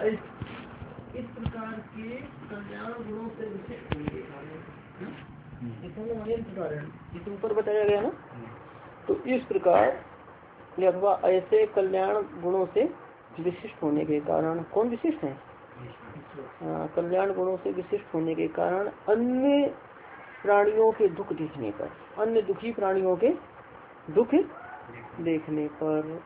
इस प्रकार के कल्याण गुणों से विशिष्ट होंगे कारण इस ऊपर बताया गया ना। तो इस प्रकार अथवा ऐसे कल्याण गुणों से विशिष्ट होने के कारण, कौन विशिष्ट है? कल्याण गुणों से विशिष्ट होने के कारण अन्य प्राणियों के दुख देखने पर, अन्य दुखी प्राणियों के दुख देखने पर,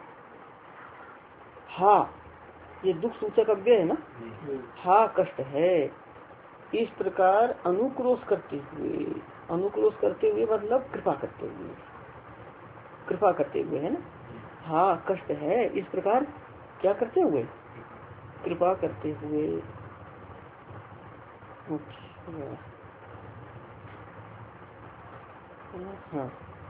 हाँ ये दुख सूचक अव्यय है ना, हाँ कष्ट है, इस प्रकार अनुक्रोश करते हुए, अनुक्रोश करते हुए मतलब कृपा करते हुए, कृपा करते हुए है ना, हाँ कष्ट है, इस प्रकार क्या करते हुए, कृपा करते हुए। हाँ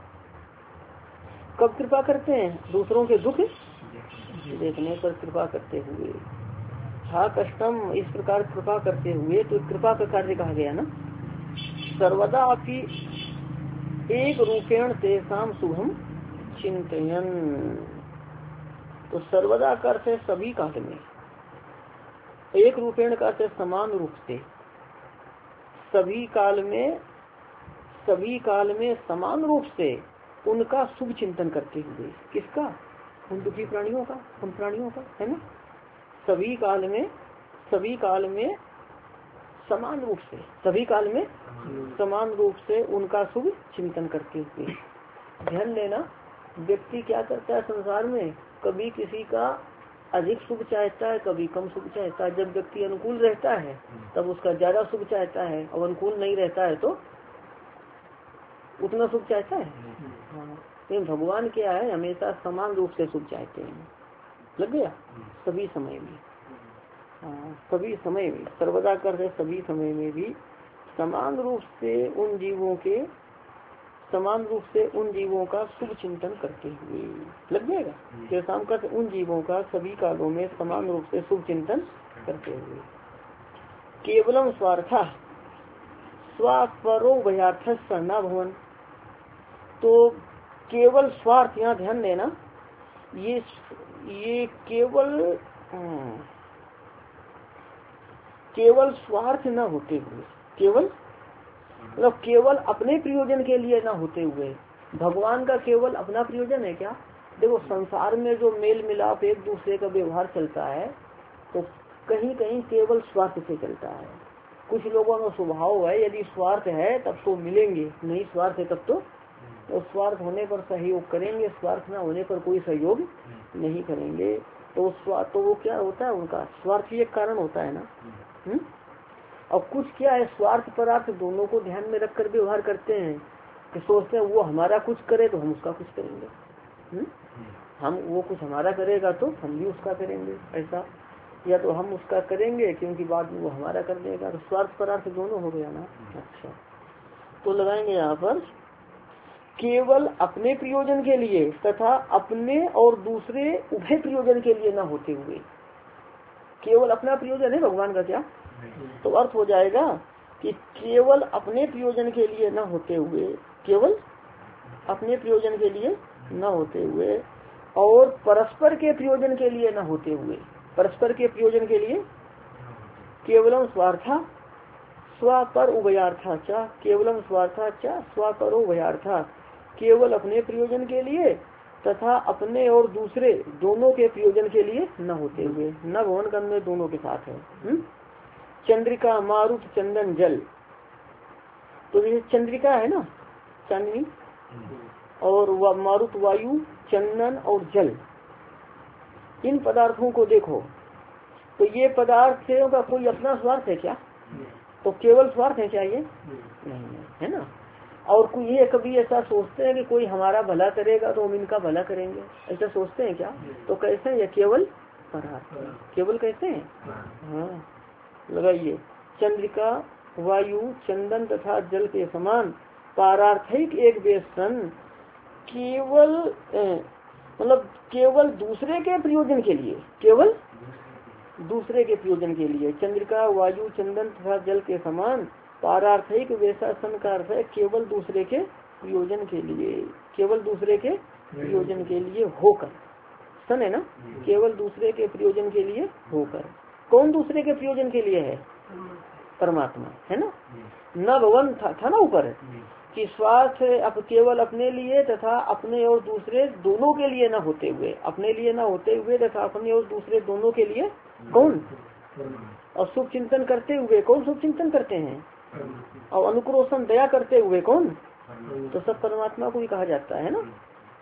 कब कृपा करते हैं? दूसरों के दुख देखने पर कृपा करते हुए। हाँ कष्टम, इस प्रकार कृपा करते हुए, तो कृपा का कार्य कहा गया ना। सर्वदा अपि एक रूपेण तेसाम शुभम चिंतयन, तो सर्वदा करते सभी काल में, एक रूपेण करते समान रूप से, सभी काल में, सभी काल में समान रूप से उनका शुभ चिंतन करते हुए। किसका? उन दुखी प्राणियों का, उन प्राणियों का है ना। सभी काल में, सभी काल में समान रूप से, सभी काल में समान रूप से उनका शुभ चिंतन करते हुए। ध्यान देना, व्यक्ति क्या करता है संसार में, कभी किसी का अधिक शुभ चाहता है, कभी कम शुभ चाहता है। जब व्यक्ति अनुकूल रहता है तब उसका ज्यादा शुभ चाहता है, और अनुकूल नहीं रहता है तो उतना शुभ चाहता है। हाँ, लेकिन भगवान क्या है, हमेशा समान रूप से शुभ चाहते हैं। लग गया? सभी समय में, हाँ सभी समय में, सर्वदा कर सभी समय में भी समान रूप से उन जीवों के, समान रूप से उन जीवों का शुभ चिंतन करते हुए। लग जाएगा? फिर शाम का उन जीवों का सभी कालों में समान रूप से शुभ चिंतन करते हुए। केवलम स्वार्थ स्वपरो भयार्थ शरणा भवन, तो केवल स्वार्थ, यहाँ ध्यान देना, ये केवल केवल स्वार्थ न होते हुए, केवल मतलब केवल अपने प्रयोजन के लिए न होते हुए। भगवान का केवल अपना प्रयोजन है क्या? देखो संसार में जो मेल मिलाप एक दूसरे का व्यवहार चलता है तो कहीं कहीं केवल स्वार्थ से चलता है। कुछ लोगों का स्वभाव है, यदि स्वार्थ है तब तो मिलेंगे, नहीं स्वार्थ है तब तो स्वार्थ होने पर सहयोग करेंगे, स्वार्थ न होने पर कोई सहयोग नहीं करेंगे। तो तो वो क्या होता है, उनका स्वार्थ ही एक कारण होता है ना। और कुछ क्या है, स्वार्थ परार्थ दोनों को ध्यान में रखकर व्यवहार करते हैं कि सोचते हैं वो हमारा कुछ करे तो हम उसका कुछ करेंगे, हम वो कुछ हमारा करेगा तो हम भी उसका करेंगे, ऐसा, या तो हम उसका करेंगे क्योंकि बाद में वो हमारा कर देगा। तो स्वार्थ परार्थ दोनों हो गया ना। अच्छा, तो लगाएंगे यहाँ पर केवल अपने प्रयोजन के लिए तथा अपने और दूसरे उभय प्रयोजन के लिए न होते हुए। केवल अपना प्रयोजन है भगवान का क्या, तो अर्थ हो जाएगा कि केवल अपने प्रयोजन के लिए न होते हुए, केवल अपने प्रयोजन के लिए न होते हुए और परस्पर के प्रयोजन के लिए न होते हुए, परस्पर के प्रयोजन के लिए केवलम स्वार्था स्वपर उभयार्था चा, केवलम स्वार्था चा स्वपर उभयार्था, केवल अपने प्रयोजन के लिए तथा अपने और दूसरे दोनों के प्रयोजन के लिए न होते हुए। न भवन कर्म में दोनों के साथ है। चंद्रिका मारुत चंदन जल, तो ये चंद्रिका है ना, चांदनी, और मारुत वायु, चंदन और जल, इन पदार्थों को देखो तो ये पदार्थ का कोई अपना स्वार्थ है क्या? तो केवल स्वार्थ है क्या? ये नहीं है ना। और कोई ये कभी ऐसा सोचते हैं कि कोई हमारा भला करेगा तो हम इनका भला करेंगे, ऐसा सोचते हैं क्या? तो कैसे हैं ये? केवल पदार्थ, केवल कैसे हैं? हाँ लगाइए, चंद्रिका वायु चंदन तथा जल के समान पारार्थिक एक वेसन, केवल मतलब केवल दूसरे के प्रयोजन के लिए, केवल दूसरे के प्रयोजन के लिए। चंद्रिका वायु चंदन तथा जल के समान पारार्थिक वेशासन का अर्थ है केवल दूसरे के प्रयोजन के लिए, केवल दूसरे के प्रयोजन के लिए होकर, निकर्षण है ना, केवल दूसरे के प्रयोजन के लिए होकर। कौन दूसरे के प्रयोजन के लिए है? परमात्मा है ना। न भवन था ना ऊपर कि स्वार्थ अब केवल अपने लिए तथा अपने और दूसरे दोनों के लिए न होते हुए, अपने लिए न होते हुए तथा अपने और दूसरे दोनों के लिए कौन? और शुभ चिंतन करते हुए कौन शुभ चिंतन करते हैं? और अनुक्रोशन दया करते हुए कौन? तो सब परमात्मा को ही कहा जाता है ना।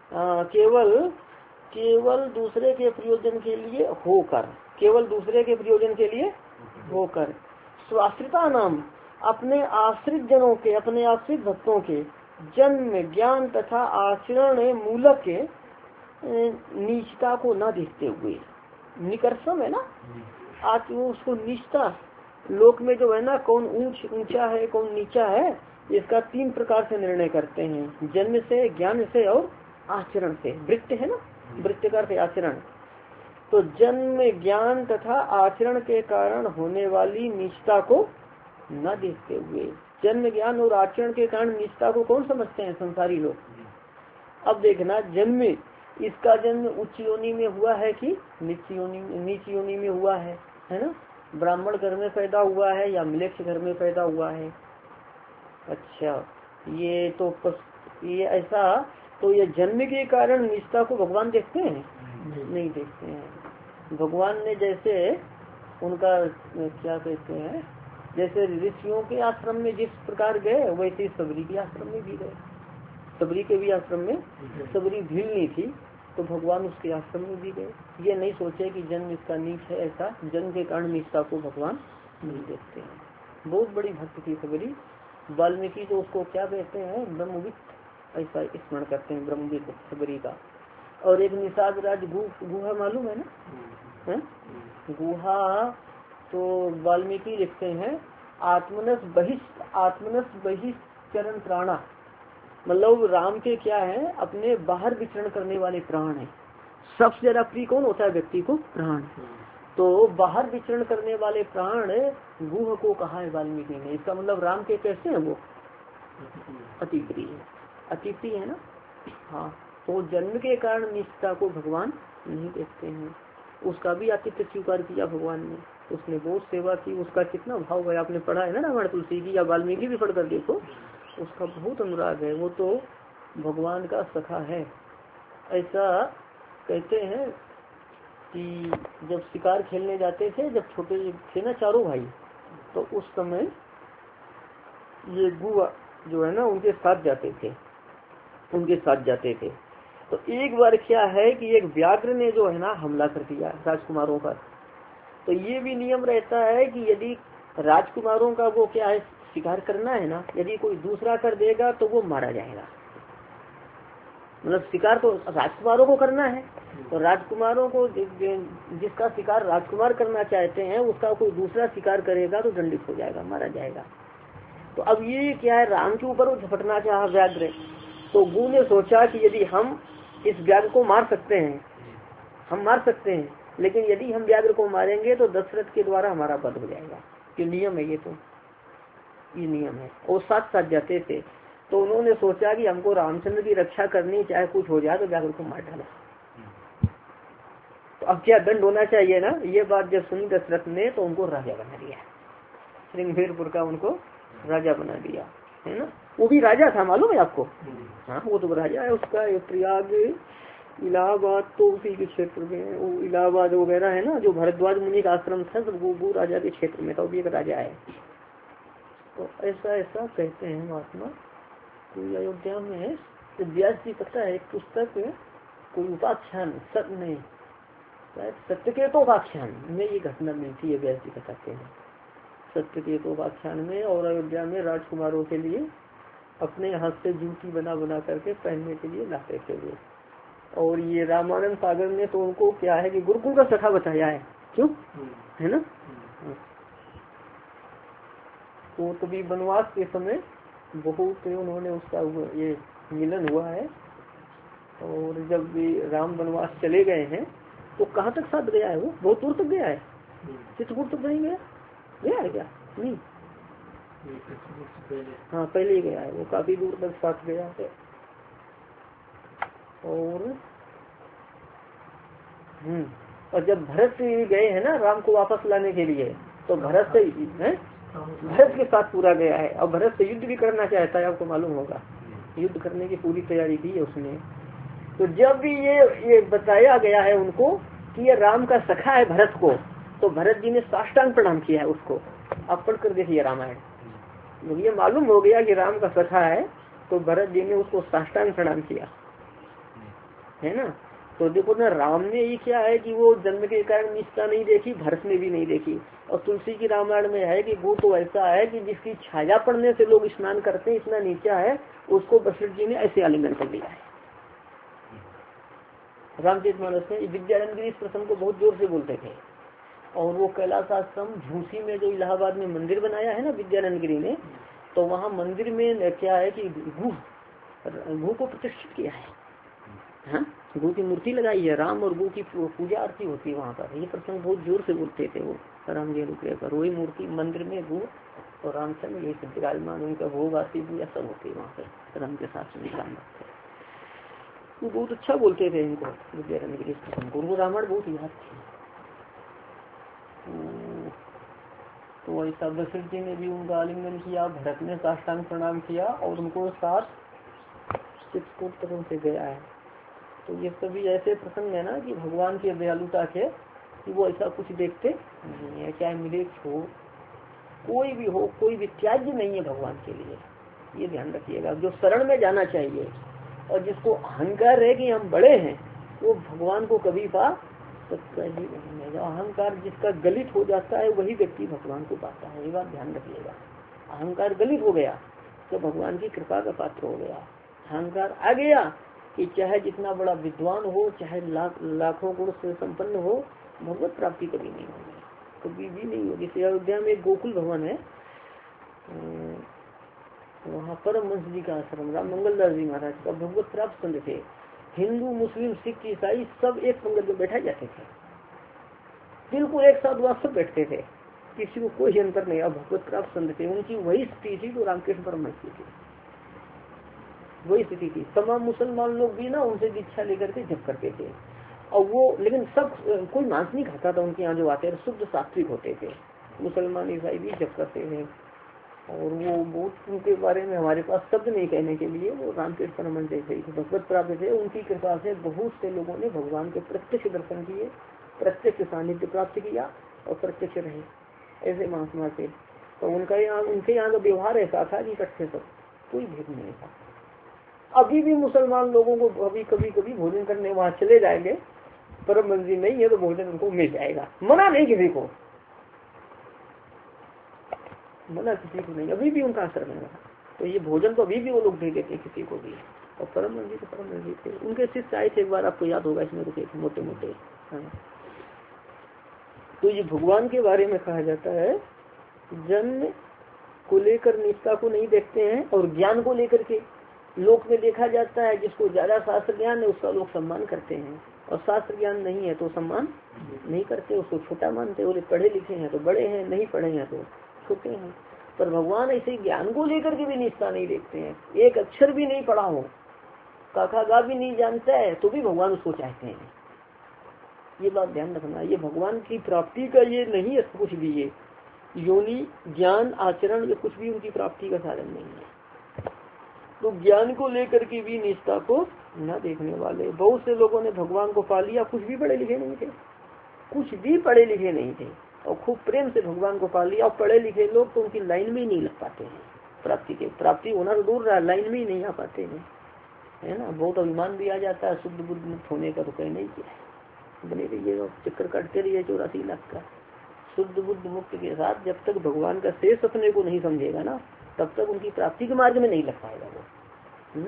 केवल दूसरे के प्रयोजन के लिए होकर, केवल दूसरे के प्रयोजन के लिए होकर। स्वाश्रिता नाम अपने आश्रित जनों के, अपने आश्रित भक्तों के जन्म ज्ञान तथा आचरण मूलक के नीचता को न देखते हुए, निकर्षम है ना, आज उसको नीचता लोक में जो है ना, कौन ऊंचा है कौन नीचा है, इसका 3 प्रकार से निर्णय करते हैं, जन्म से, ज्ञान से और आचरण से। वृत्त है ना, वृत्त का अर्थ आचरण। तो जन्म ज्ञान तथा आचरण के कारण होने वाली नीचता को न देखते हुए, जन्म ज्ञान और आचरण के कारण नीचता को कौन समझते हैं? संसारी लोग। अब देखना, जन्म, इसका जन्म उच्च योनि में हुआ है कि नीच योनि में हुआ है ना? ब्राह्मण घर में पैदा हुआ है या म्लेच्छ घर में पैदा हुआ है? अच्छा, ये ऐसा, तो ये जन्म के कारण निष्ठा को भगवान देखते हैं? नहीं देखते हैं। भगवान ने जैसे उनका क्या कहते हैं, जैसे ऋषियों के आश्रम में जिस प्रकार गए वैसे सबरी के आश्रम में भी गए। सबरी के भी आश्रम में, सबरी भीड़ नहीं थी तो भगवान उसके आश्रम में भी गए। ये नहीं सोचे कि जन्म इसका नीच है, ऐसा जन्म के कारण निष्ठा को भगवान नहीं देखते हैं। बहुत बड़ी भक्त थी सबरी। वाल्मीकि तो उसको क्या कहते हैं, ब्रह्मविद ऐसा स्मरण करते हैं, ब्रह्मविद सबरी का। और एक निषाद राज गुहा मालूम है ना, है? गुहा तो वाल्मीकि लिखते हैं आत्मनस बहिश्चरण प्राणा, मतलब राम के क्या है, अपने बाहर विचरण करने वाले प्राण है। सबसे ज्यादा प्रिय कौन होता है व्यक्ति को? प्राण। तो बाहर विचरण करने वाले प्राण गुह को कहा है वाल्मीकि ने। इसका मतलब राम के कैसे हैं वो? अति प्रिय है, अति प्रिय है ना। हाँ, तो जन्म के कारण निष्ठा को भगवान नहीं देखते हैं। उसका भी आतिथ्य स्वीकार किया भगवान ने, उसने बहुत सेवा की। उसका कितना भाव है, आपने पढ़ा है ना रामायण तुलसी की, या वाल्मीकि भी पढ़ कर देखो, उसका बहुत अनुराग है। वो तो भगवान का सखा है। ऐसा कहते हैं कि जब शिकार खेलने जाते थे, जब छोटे थे ना चारों भाई, तो उस समय ये गुआ जो है ना उनके साथ जाते थे। तो एक बार क्या है कि एक व्याघ्र ने जो है ना हमला कर दिया राजकुमारों पर। तो ये भी नियम रहता है कि यदि राजकुमारों का वो क्या है शिकार करना है ना, यदि कोई दूसरा कर देगा तो वो मारा जाएगा। मतलब शिकार तो राजकुमारों को करना है, तो राजकुमारों को जिसका शिकार राजकुमार करना चाहते हैं उसका कोई दूसरा शिकार करेगा तो दंडित हो जाएगा, मारा जाएगा। तो अब ये क्या है, राम के ऊपर वो झपटना चाहा व्याघ्र। तो गु ने सोचा कि यदि हम इस व्याघ्र को मार सकते हैं, लेकिन यदि हम व्याघ्र को मारेंगे तो दशरथ के द्वारा हमारा वध हो जाएगा। ये नियम है, ये नियम है। और साथ साथ जाते थे, तो उन्होंने सोचा कि हमको रामचंद्र की रक्षा करनी, चाहे कुछ हो जाए तो व्याघ्र को मार डाला। तो अब क्या दंड होना चाहिए ना। ये बात जब सुनी दशरथ ने तो उनको राजा बना दिया, श्रृंगेरपुर का उनको राजा बना दिया, है ना। वो भी राजा था, मालूम है आपको? हाँ, वो तो राजा है। उसका प्रयाग इलाहाबाद तो उसी के क्षेत्र में, वो इलाहाबाद वगैरह है ना, जो भरद्वाज मुनि का आश्रम था, सब वो राजा के क्षेत्र में था। वो भी एक राजा है। तो ऐसा कहते हैं महात्मा। तो अयोध्या में व्यास जी, पता है एक पुस्तक कोई उपाख्यान सत्यकेतो उपाख्यान में ये घटना मिलती है। व्यास जी बताते हैं सत्यकेतो उपाख्यान में, और अयोध्या में राजकुमारों के लिए अपने हाथ से जूती बना करके पहनने के लिए लाते थे वो। और ये रामानंद सागर ने तो उनको क्या है कि गुरुकुल का सखा बताया है, क्यों, है ना। तो तभी वनवास के समय बहुत उन्होंने उसका ये मिलन हुआ है। और जब भी राम वनवास चले गए हैं तो कहाँ तक साथ गया है वो? बहुत दूर तक गया है। चित्रकूट तक नहीं गया है क्या? नहीं, हाँ पहले ही गया है वो, काफी दूर तक साथ गया है। और और जब भरत गए हैं ना राम को वापस लाने के लिए, तो भरत से भरत के साथ पूरा गया है, और भरत से युद्ध भी करना चाहता है, आपको मालूम होगा, युद्ध करने की पूरी तैयारी की है उसने। तो जब भी ये बताया गया है उनको कि ये राम का सखा है भरत को, तो भरत जी ने साष्टांग प्रणाम किया है उसको। आप पढ़ कर देखिए रामायण, ये मालूम हो गया कि राम का सखा है, तो भरत जी ने उसको साष्टांग प्रणाम किया है ना। तो देखो ना, राम ने ये क्या है कि वो जन्म के कारण निष्ठा नहीं देखी, भरत ने भी नहीं देखी। और तुलसी की रामायण में है कि वो तो ऐसा है कि जिसकी छाया पड़ने से लोग स्नान करते हैं, इतना नीचा है, उसको वशिष्ठ जी ने ऐसे आलिंगन कर लिया है। रामचरितमानस में विद्यारण्य गिरी इस प्रसंग को बहुत जोर से बोलते थे। और वो कैलाश आश्रम झूसी में जो इलाहाबाद में मंदिर बनाया है ना विद्यानंद गिरी ने, तो वहाँ मंदिर में क्या है कि गू को प्रतिष्ठित किया है। हाँ, गू की मूर्ति लगाई है, राम और गू की पूजा आरती होती है वहाँ पर। ये प्रसंग बहुत जोर से बोलते थे वो राम जी अनुग्रह पर। वही मूर्ति मंदिर में गू और रामचंद्र ये विराजमान, उनका भोग आरती पूजा सब होती है वहाँ पर राम के साथ में। वो बहुत अच्छा बोलते थे इनको विद्यारण्य गिरी प्रसंग को, उनको रामायण बहुत याद थी। तो ऐसा वशिष्ठ जी ने भी उनका आलिंगन किया, भरत ने साष्टांग प्रणाम किया, और उनको साथ चित्रकूट तक से गया है। तो ये सभी ऐसे प्रसंग है ना कि भगवान की दयालुता के, कि वो ऐसा कुछ देखते नहीं है, चाहे मृग हो, कोई भी हो, कोई भी त्याज्य नहीं है भगवान के लिए, ये ध्यान रखिएगा। जो शरण में जाना चाहिए और जिसको अहंकार है कि हम बड़े हैं, वो भगवान को कभी पा सकता ही नहीं है। जो अहंकार जिसका गलित हो जाता है वही व्यक्ति भगवान को पाता है, ये बात ध्यान रखिएगा। अहंकार गलित हो गया तो भगवान की कृपा का पात्र हो गया। अहंकार आ गया कि चाहे जितना बड़ा विद्वान हो, चाहे लाखों गुण से संपन्न हो, भगवत प्राप्ति कभी नहीं होगी, कभी भी नहीं होगी। जैसे अयोध्या में एक गोकुल भवन है, वहाँ परम वंश जी का आश्रम, राम मंगल दास जी महाराज का भगवत प्राप्त संत थे। हिंदू मुस्लिम सिख ईसाई सब एक पंगत में बैठा जाते थे, बिल्कुल एक साथ वहाँ सब बैठते थे, किसी को कोई अंतर नहीं। अब भगवत प्राप्त संत थे, उनकी वही स्थिति थी जो रामकृष्ण परमहंस की थी, वही स्थिति थी। तमाम मुसलमान लोग भी ना उनसे दीक्षा लेकर के जप करते थे, और वो लेकिन सब कोई मांस नहीं खाता था उनके यहाँ जो आते थे, शुद्ध सात्विक होते थे। मुसलमान ईसाई भी जप करते थे, और वो बहुत उनके बारे में हमारे पास शब्द नहीं कहने के लिए, वो रामकृष्ण परमहंस जैसे ही भगवत प्राप्त थे। उनकी कृपा से बहुत से लोगों ने भगवान के प्रत्यक्ष दर्शन किए, प्रत्यक्ष सानिध्य प्राप्त किया और प्रत्यक्ष रहे ऐसे महात्मा थे। तो उनके यहाँ का व्यवहार ऐसा था कि इकट्ठे सब, कोई भेद नहीं था। अभी भी मुसलमान लोगों को अभी कभी कभी भोजन करने वहाँ चले जाएंगे, परम मंजिल नहीं है तो भोजन उनको मिल जाएगा, मना नहीं किसी को, मना किसी को नहीं, अभी भी उनका असर है। तो ये भोजन तो अभी भी वो लोग दे देते किसी को भी, और परम मंजिल तो परम मंजिल थे। उनके शिष्य आए थे, एक बार आपको याद होगा, इसमें रुके थे मोटे मोटे। तो ये भगवान के बारे में कहा जाता है, जन्म को लेकर निष्ठा को नहीं देखते हैं, और ज्ञान को लेकर के लोक में देखा जाता है, जिसको ज्यादा शास्त्र ज्ञान है उसका लोग सम्मान करते हैं, और शास्त्र ज्ञान नहीं है तो सम्मान नहीं करते, उसको छोटा मानते। बोले पढ़े लिखे हैं तो बड़े हैं, नहीं पढ़े हैं तो छोटे हैं। पर भगवान ऐसे ज्ञान को लेकर के भी निष्ठा नहीं देखते हैं। एक अक्षर भी नहीं पढ़ा हो, काका गा भी नहीं जानता है, तो भी भगवान उसको चाहते हैं। ये बात ध्यान रखना, ये भगवान की प्राप्ति का ये नहीं है कुछ भी, ये योनि ज्ञान आचरण ये कुछ भी उनकी प्राप्ति का साधन नहीं है। तो ज्ञान को लेकर के भी निष्ठा को न देखने वाले बहुत से लोगों ने भगवान को पा लिया, कुछ भी पढ़े लिखे नहीं थे, कुछ भी पढ़े लिखे नहीं थे, और खूब प्रेम से भगवान को पा लिया। और पढ़े लिखे लोग तो उनकी लाइन में ही नहीं लग पाते हैं, प्राप्ति होना तो दूर रहा, लाइन में ही नहीं आ पाते हैं, है ना। बहुत अभिमान भी आ जाता है, शुद्ध बुद्ध मुक्त होने का तो कहीं नहीं किया है, बने रहिए चक्कर काटते रहिए 84 लाख का। शुद्ध बुद्ध मुक्त के साथ जब तक भगवान का शेष अपने को नहीं समझेगा ना, तब तक उनकी प्राप्ति के मार्ग में नहीं लग पाएगा वो।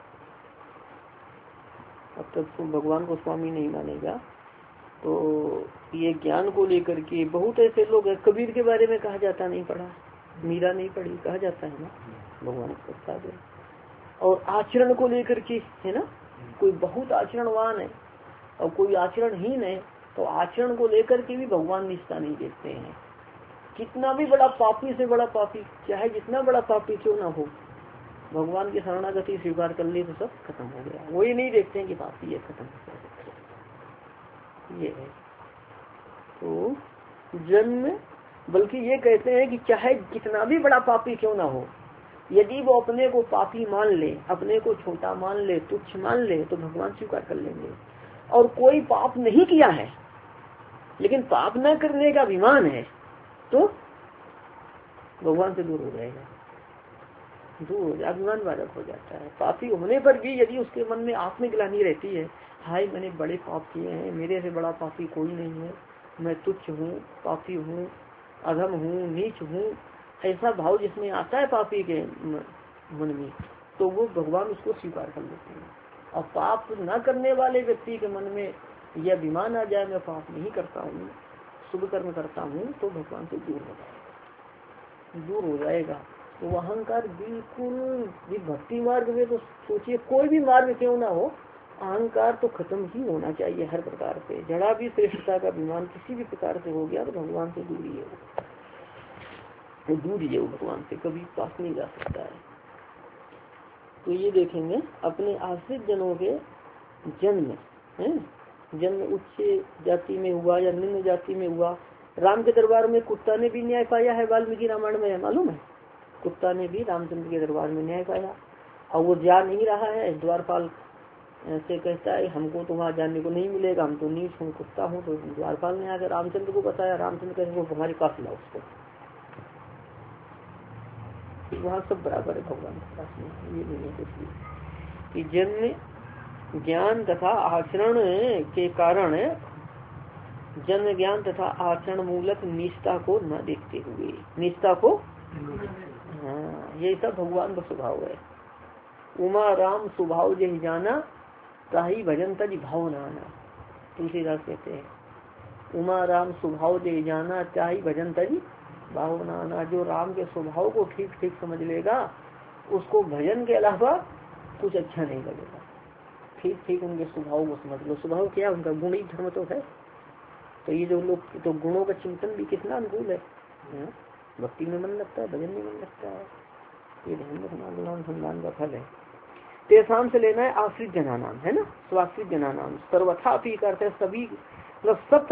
अब तक तो भगवान को स्वामी नहीं मानेगा। तो ये ज्ञान को लेकर के बहुत ऐसे लोग हैं, कबीर के बारे में कहा जाता नहीं पढ़ा, मीरा नहीं पढ़ी, कहा जाता है ना, भगवान को प्रसाद है। और आचरण को लेकर के है ना, कोई बहुत आचरणवान है और कोई आचरणहीन है, तो आचरण को लेकर के भी भगवान निष्ठा नहीं देखते हैं। कितना भी बड़ा पापी से बड़ा पापी, चाहे जितना बड़ा पापी क्यों ना हो, भगवान की शरणागति स्वीकार कर ली तो सब खत्म हो गया। वो ये नहीं देखते हैं कि पापी है, खत्म हो गया। ये है। तो जन्म, बल्कि ये कहते हैं कि चाहे कितना भी बड़ा पापी क्यों ना हो, यदि वो अपने को पापी मान ले, अपने को छोटा मान ले, तुच्छ मान ले, तो भगवान स्वीकार कर लेंगे। और कोई पाप नहीं किया है लेकिन पाप न करने का अभिमान है, तो भगवान से दूर हो जाएगा, दूर अभिमान बाधक हो जाता है। पापी होने पर भी यदि उसके मन में आत्मग्लानि रहती है, हाय मैंने बड़े पाप किए हैं, मेरे से बड़ा पापी कोई नहीं है, मैं तुच्छ हूँ, पापी हूँ, अधम हूँ, नीच हूँ, ऐसा भाव जिसमें आता है पापी के मन में, तो वो भगवान उसको स्वीकार कर लेते हैं। और पाप न करने वाले व्यक्ति के मन में यह अभिमान आ जाए, मैं पाप नहीं करता हूँ, शुभ कर्म करता हूँ, तो भगवान से दूर हो जाएगा, दूर हो जाएगा। तो अहंकार बिल्कुल भी भक्ति मार्ग में, तो सोचिए कोई भी मार्ग क्यों ना हो, अहंकार तो खत्म ही होना चाहिए हर प्रकार से। जड़ा भी श्रेष्ठता का अभिमान किसी भी प्रकार से हो गया तो भगवान से दूर ही है वो, दूर ही है वो, भगवान से कभी पास नहीं जा सकता है। तो ये देखेंगे अपने आश्रित जनों के जन्म है, जन्म उच्च जाति में हुआ या निम्न जाति में हुआ। राम के दरबार में कुत्ता ने भी न्याय पाया है, वाल्मीकि रामायण में है, मालूम है, कुत्ता ने भी रामचंद्र के दरबार में न्याय पाया। और वो जा नहीं रहा है, द्वारपाल से कहता है हमको तो वहाँ जाने को नहीं मिलेगा, हम तो नीच हूँ, कुत्ता हूँ। तो द्वारपाल ने आकर रामचंद्र को बताया, रामचंद्र कहेंगे वो हमारे पास लाओ उसको, वहाँ सब बराबर है भगवान के पास में, ये नहीं है कुछ भी। कि जन्म ज्ञान तथा आचरण के कारण, जन्म ज्ञान तथा आचरण मूलक निष्ठा को न देखते हुए, निष्ठा को, हाँ ये सब भगवान का स्वभाव है। उमा राम स्वभाव जही जाना, ताही भजन तज भाव नाना, तुलसीदास कहते हैं उमा राम स्वभाव जही जाना, ताही भजन तज भाव नाना। जो राम के स्वभाव को ठीक ठीक समझ लेगा, उसको भजन के अलावा कुछ अच्छा नहीं लगेगा। ठीक ठीक उनके स्वभाव को समझ लो। स्वभाव क्या उनका, गुणी धर्म तो है। तो ये जो लोग, तो गुणों का चिंतन भी कितना अनुकूल है, भक्ति में मन लगता है, भजन में मन लगता है, ये ध्यान रखना, गुणानुसंधान का फल है। तेसाम से लेना है आश्रित जना नाम, है ना, स्वाश्रित जना नाम। सर्वथा अपी करते हैं सभी, मतलब सब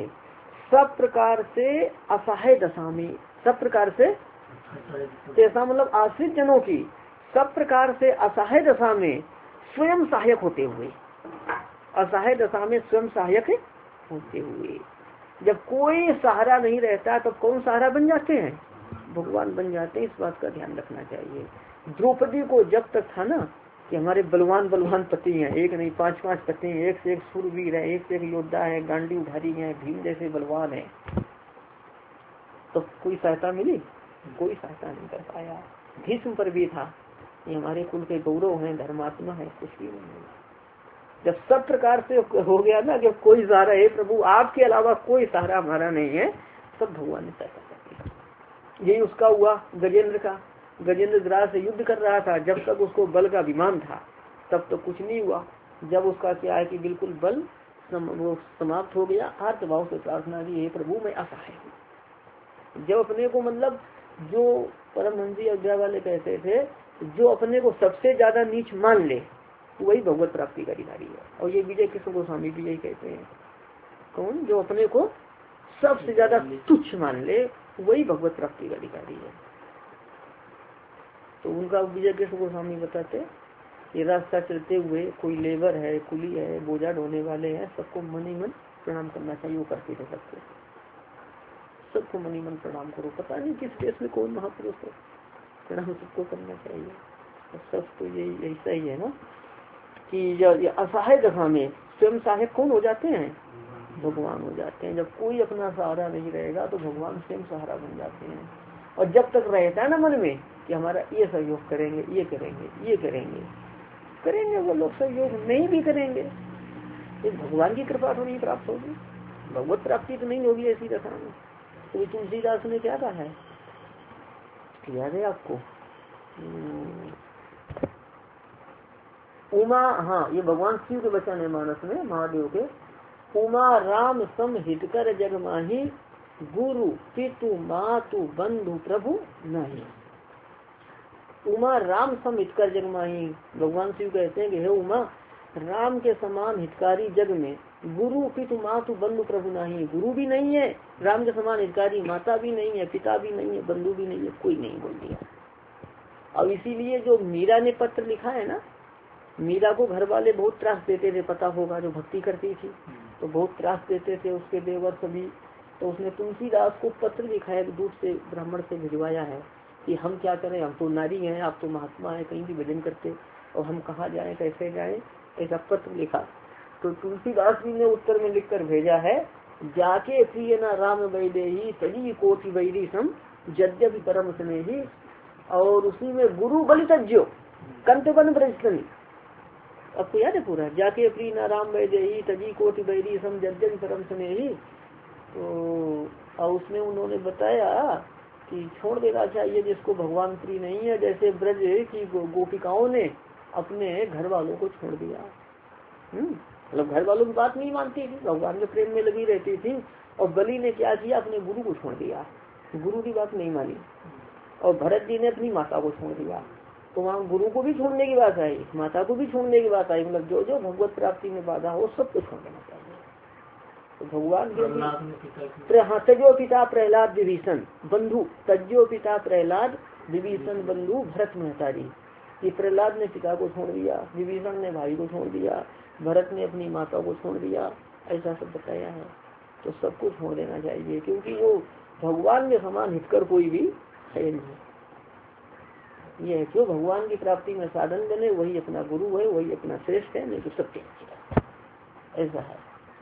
प्रकार से असहाय दशा में, सब प्रकार से, तेसा मतलब आश्रित जनों की सब प्रकार से असहाय दशा में स्वयं सहायक होते हुए, असहाय दशा में स्वयं सहायक होते हुए। जब कोई सहारा नहीं रहता तब कौन सहारा बन जाते हैं, भगवान बन जाते हैं। इस बात का ध्यान रखना चाहिए। द्रौपदी को जब तक था ना कि हमारे बलवान बलवान पति हैं, एक नहीं 5-5 पति हैं, एक से एक सूरवीर है, एक से एक योद्धा है, गांडी उधारी है, भीम जैसे बलवान है, तो कोई सहायता मिली, कोई सहायता नहीं कर पाया। भीष्म पर भी था, ये हमारे कुल के गौरव हैं, धर्मात्मा है, कुछ भी नहीं। जब सब प्रकार से हो गया ना, जब कोई सहारा है प्रभु आपके अलावा कोई सहारा हमारा नहीं है, सब भगवान ने सहायता कर दी। यही उसका हुआ गजेंद्र का। गजेंद्र ग्रास से युद्ध कर रहा था, जब तक उसको बल का अभिमान था तब तो कुछ नहीं हुआ। जब उसका क्या है कि बिल्कुल बल वो समाप्त हो गया, आर्तभाव से प्रार्थना की, हे प्रभु मैं असहाय हूँ। जब अपने को, मतलब जो परमहंसी अयोध्या वाले कहते थे, जो अपने को सबसे ज्यादा नीच मान ले वही भगवत प्राप्ति का अधिकारी है। और ये विजय कृष्ण गोस्वामी भी यही कहते हैं। कौन, जो अपने को सबसे ज्यादा तुच्छ मान ले वही भगवत प्राप्ति का अधिकारी है। तो उनका विजय कृष्ण गोस्वामी बताते, ये रास्ता चलते हुए कोई लेबर है, कुली है, बोझा ढोने वाले हैं, सबको मन ही मन प्रणाम करना चाहिए। वो करते थे सबको मन ही मन प्रणाम करो। पता नहीं किस देश में कौन महापुरुष है, प्रणाम सबको करना चाहिए। और सब तो यही ऐसा ही है ना कि असहाय दशा में स्वयं सहायक कौन हो जाते हैं, भगवान हो जाते हैं। जब कोई अपना सहारा नहीं रहेगा तो भगवान स्वयं सहारा बन जाते हैं। और जब तक रहता है ना मन में कि हमारा ये सहयोग करेंगे, ये करेंगे, ये करेंगे, करेंगे, वो लोग सहयोग नहीं भी करेंगे तो भगवान की कृपा तो नहीं प्राप्त होगी, भगवत प्राप्ति तो नहीं होगी ऐसी दशा में। तो तुलसीदास ने क्या कहा है, याद है आपको, उमा, हाँ ये भगवान शिव के वचन है मानस में, महादेव के। उमा राम सम हितकर जग माही, गुरु पितु मातु बंधु प्रभु नहीं। उमा राम सम हितकर जग माही, भगवान शिव कहते हैं कि हे उमा, राम के समान हितकारी जग में गुरु पितु मातु बंधु प्रभु नहीं, गुरु भी नहीं है राम के समान हितकारी, माता भी नहीं है, पिता भी नहीं है, बंधु भी नहीं है, कोई नहीं बोल दिया। अब इसीलिए जो मीरा ने पत्र लिखा है ना, मीरा को घर वाले बहुत त्रास देते थे, पता होगा, जो भक्ति करती थी तो बहुत त्रास देते थे उसके देवर सभी। तो उसने तुलसीदास को पत्र लिखा है, दूर से ब्राह्मण से भिजवाया है कि हम क्या करें, हम तो नारी हैं, आप तो महात्मा है, कहीं भी भजन करते, और हम कहाँ जाएं, कैसे जाएं, ऐसा पत्र लिखा। तो तुलसीदास जी ने उत्तर में लिखकर भेजा है, जाके प्रिय न राम वैदेही सजी कोटि वैरी सम यद्यपि परम स्नेही, और उसी में गुरु बलि तज्जो कंत बन ब्रजतनी। आपको याद है पूरा, जाके प्रिय न राम वैदेही तजी कोटि वैरी सम यद्यपि परम स्नेही। तो और उसमें उन्होंने बताया कि छोड़ देना चाहिए जिसको भगवान प्रिय नहीं है, जैसे ब्रज की गोपिकाओं ने अपने घर वालों को छोड़ दिया। मतलब घर वालों की बात नहीं मानती थी, भगवान के प्रेम में लगी रहती थी, और बलि ने क्या किया, अपने गुरु को छोड़ दिया, गुरु की बात नहीं मानी। और भरत जी ने अपनी माता को छोड़ दिया। तो वहाँ गुरु को भी छोड़ने की बात आई, माता को भी छोड़ने की बात आई, मतलब जो जो भगवत प्राप्ति में बाधा हो सबको छोड़ देना चाहिए। तो भगवान के हाँ, तजो पिता प्रहलाद विभीषण बंधु, तजो पिता प्रहलाद विभीषण बंधु भरत महतारी, कि प्रहलाद ने पिता को छोड़ दिया, विभीषण ने भाई को छोड़ दिया, भरत ने अपनी माता को छोड़ दिया, ऐसा सब बताया है। तो सबको छोड़ देना चाहिए, क्योंकि वो भगवान के समान हितकर कोई भी है नहीं। ये है क्यों भगवान की प्राप्ति में साधन बने, वही अपना गुरु है, वही अपना श्रेष्ठ है, नहीं तो सब ऐसा है।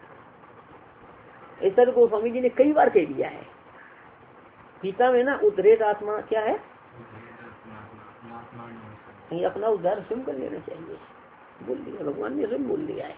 ऐसा तो स्वामी जी ने कई बार कह दिया है गीता में ना, उद्धरेत आत्मा क्या है, ये अपना उद्धार स्वयं कर लेना चाहिए, बोल दिया भगवान ने, स्वयं बोल दिया है।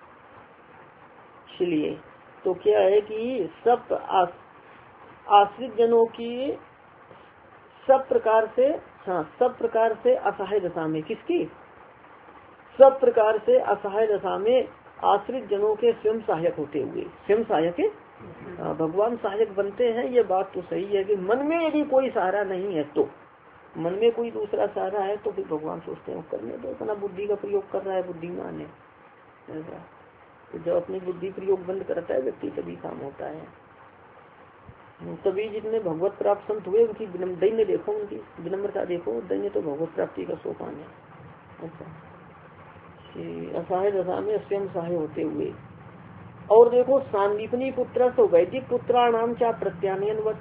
इसलिए तो क्या है कि सब आश्रित जनों की सब प्रकार से, हाँ सब प्रकार से असहाय दशा में, किसकी, सब प्रकार से असहाय दशा में आश्रित जनों के स्वयं सहायक होते हुए, स्वयं सहायक भगवान सहायक बनते हैं। ये बात तो सही है कि मन में यदि कोई सहारा नहीं है, तो मन में कोई दूसरा सहारा है तो फिर भगवान सोचते हैं करने दो, अपना बुद्धि का प्रयोग कर रहा है, बुद्धिमान है ऐसा। तो जब अपनी बुद्धि प्रयोग बंद करता है व्यक्ति तभी काम होता है। तभी जितने भगवत प्राप्त संत हुए उनकी दैन्य देखो, उनकी विनम्रता देखो, दैन्य तो भगवत प्राप्ति का सोपान है। अच्छा, असहाय दशा में स्वयं सहाय होते हुए। और देखो सांदीपनी पुत्र तो वैदिक पुत्राणाम चा प्रत्यानयनवत,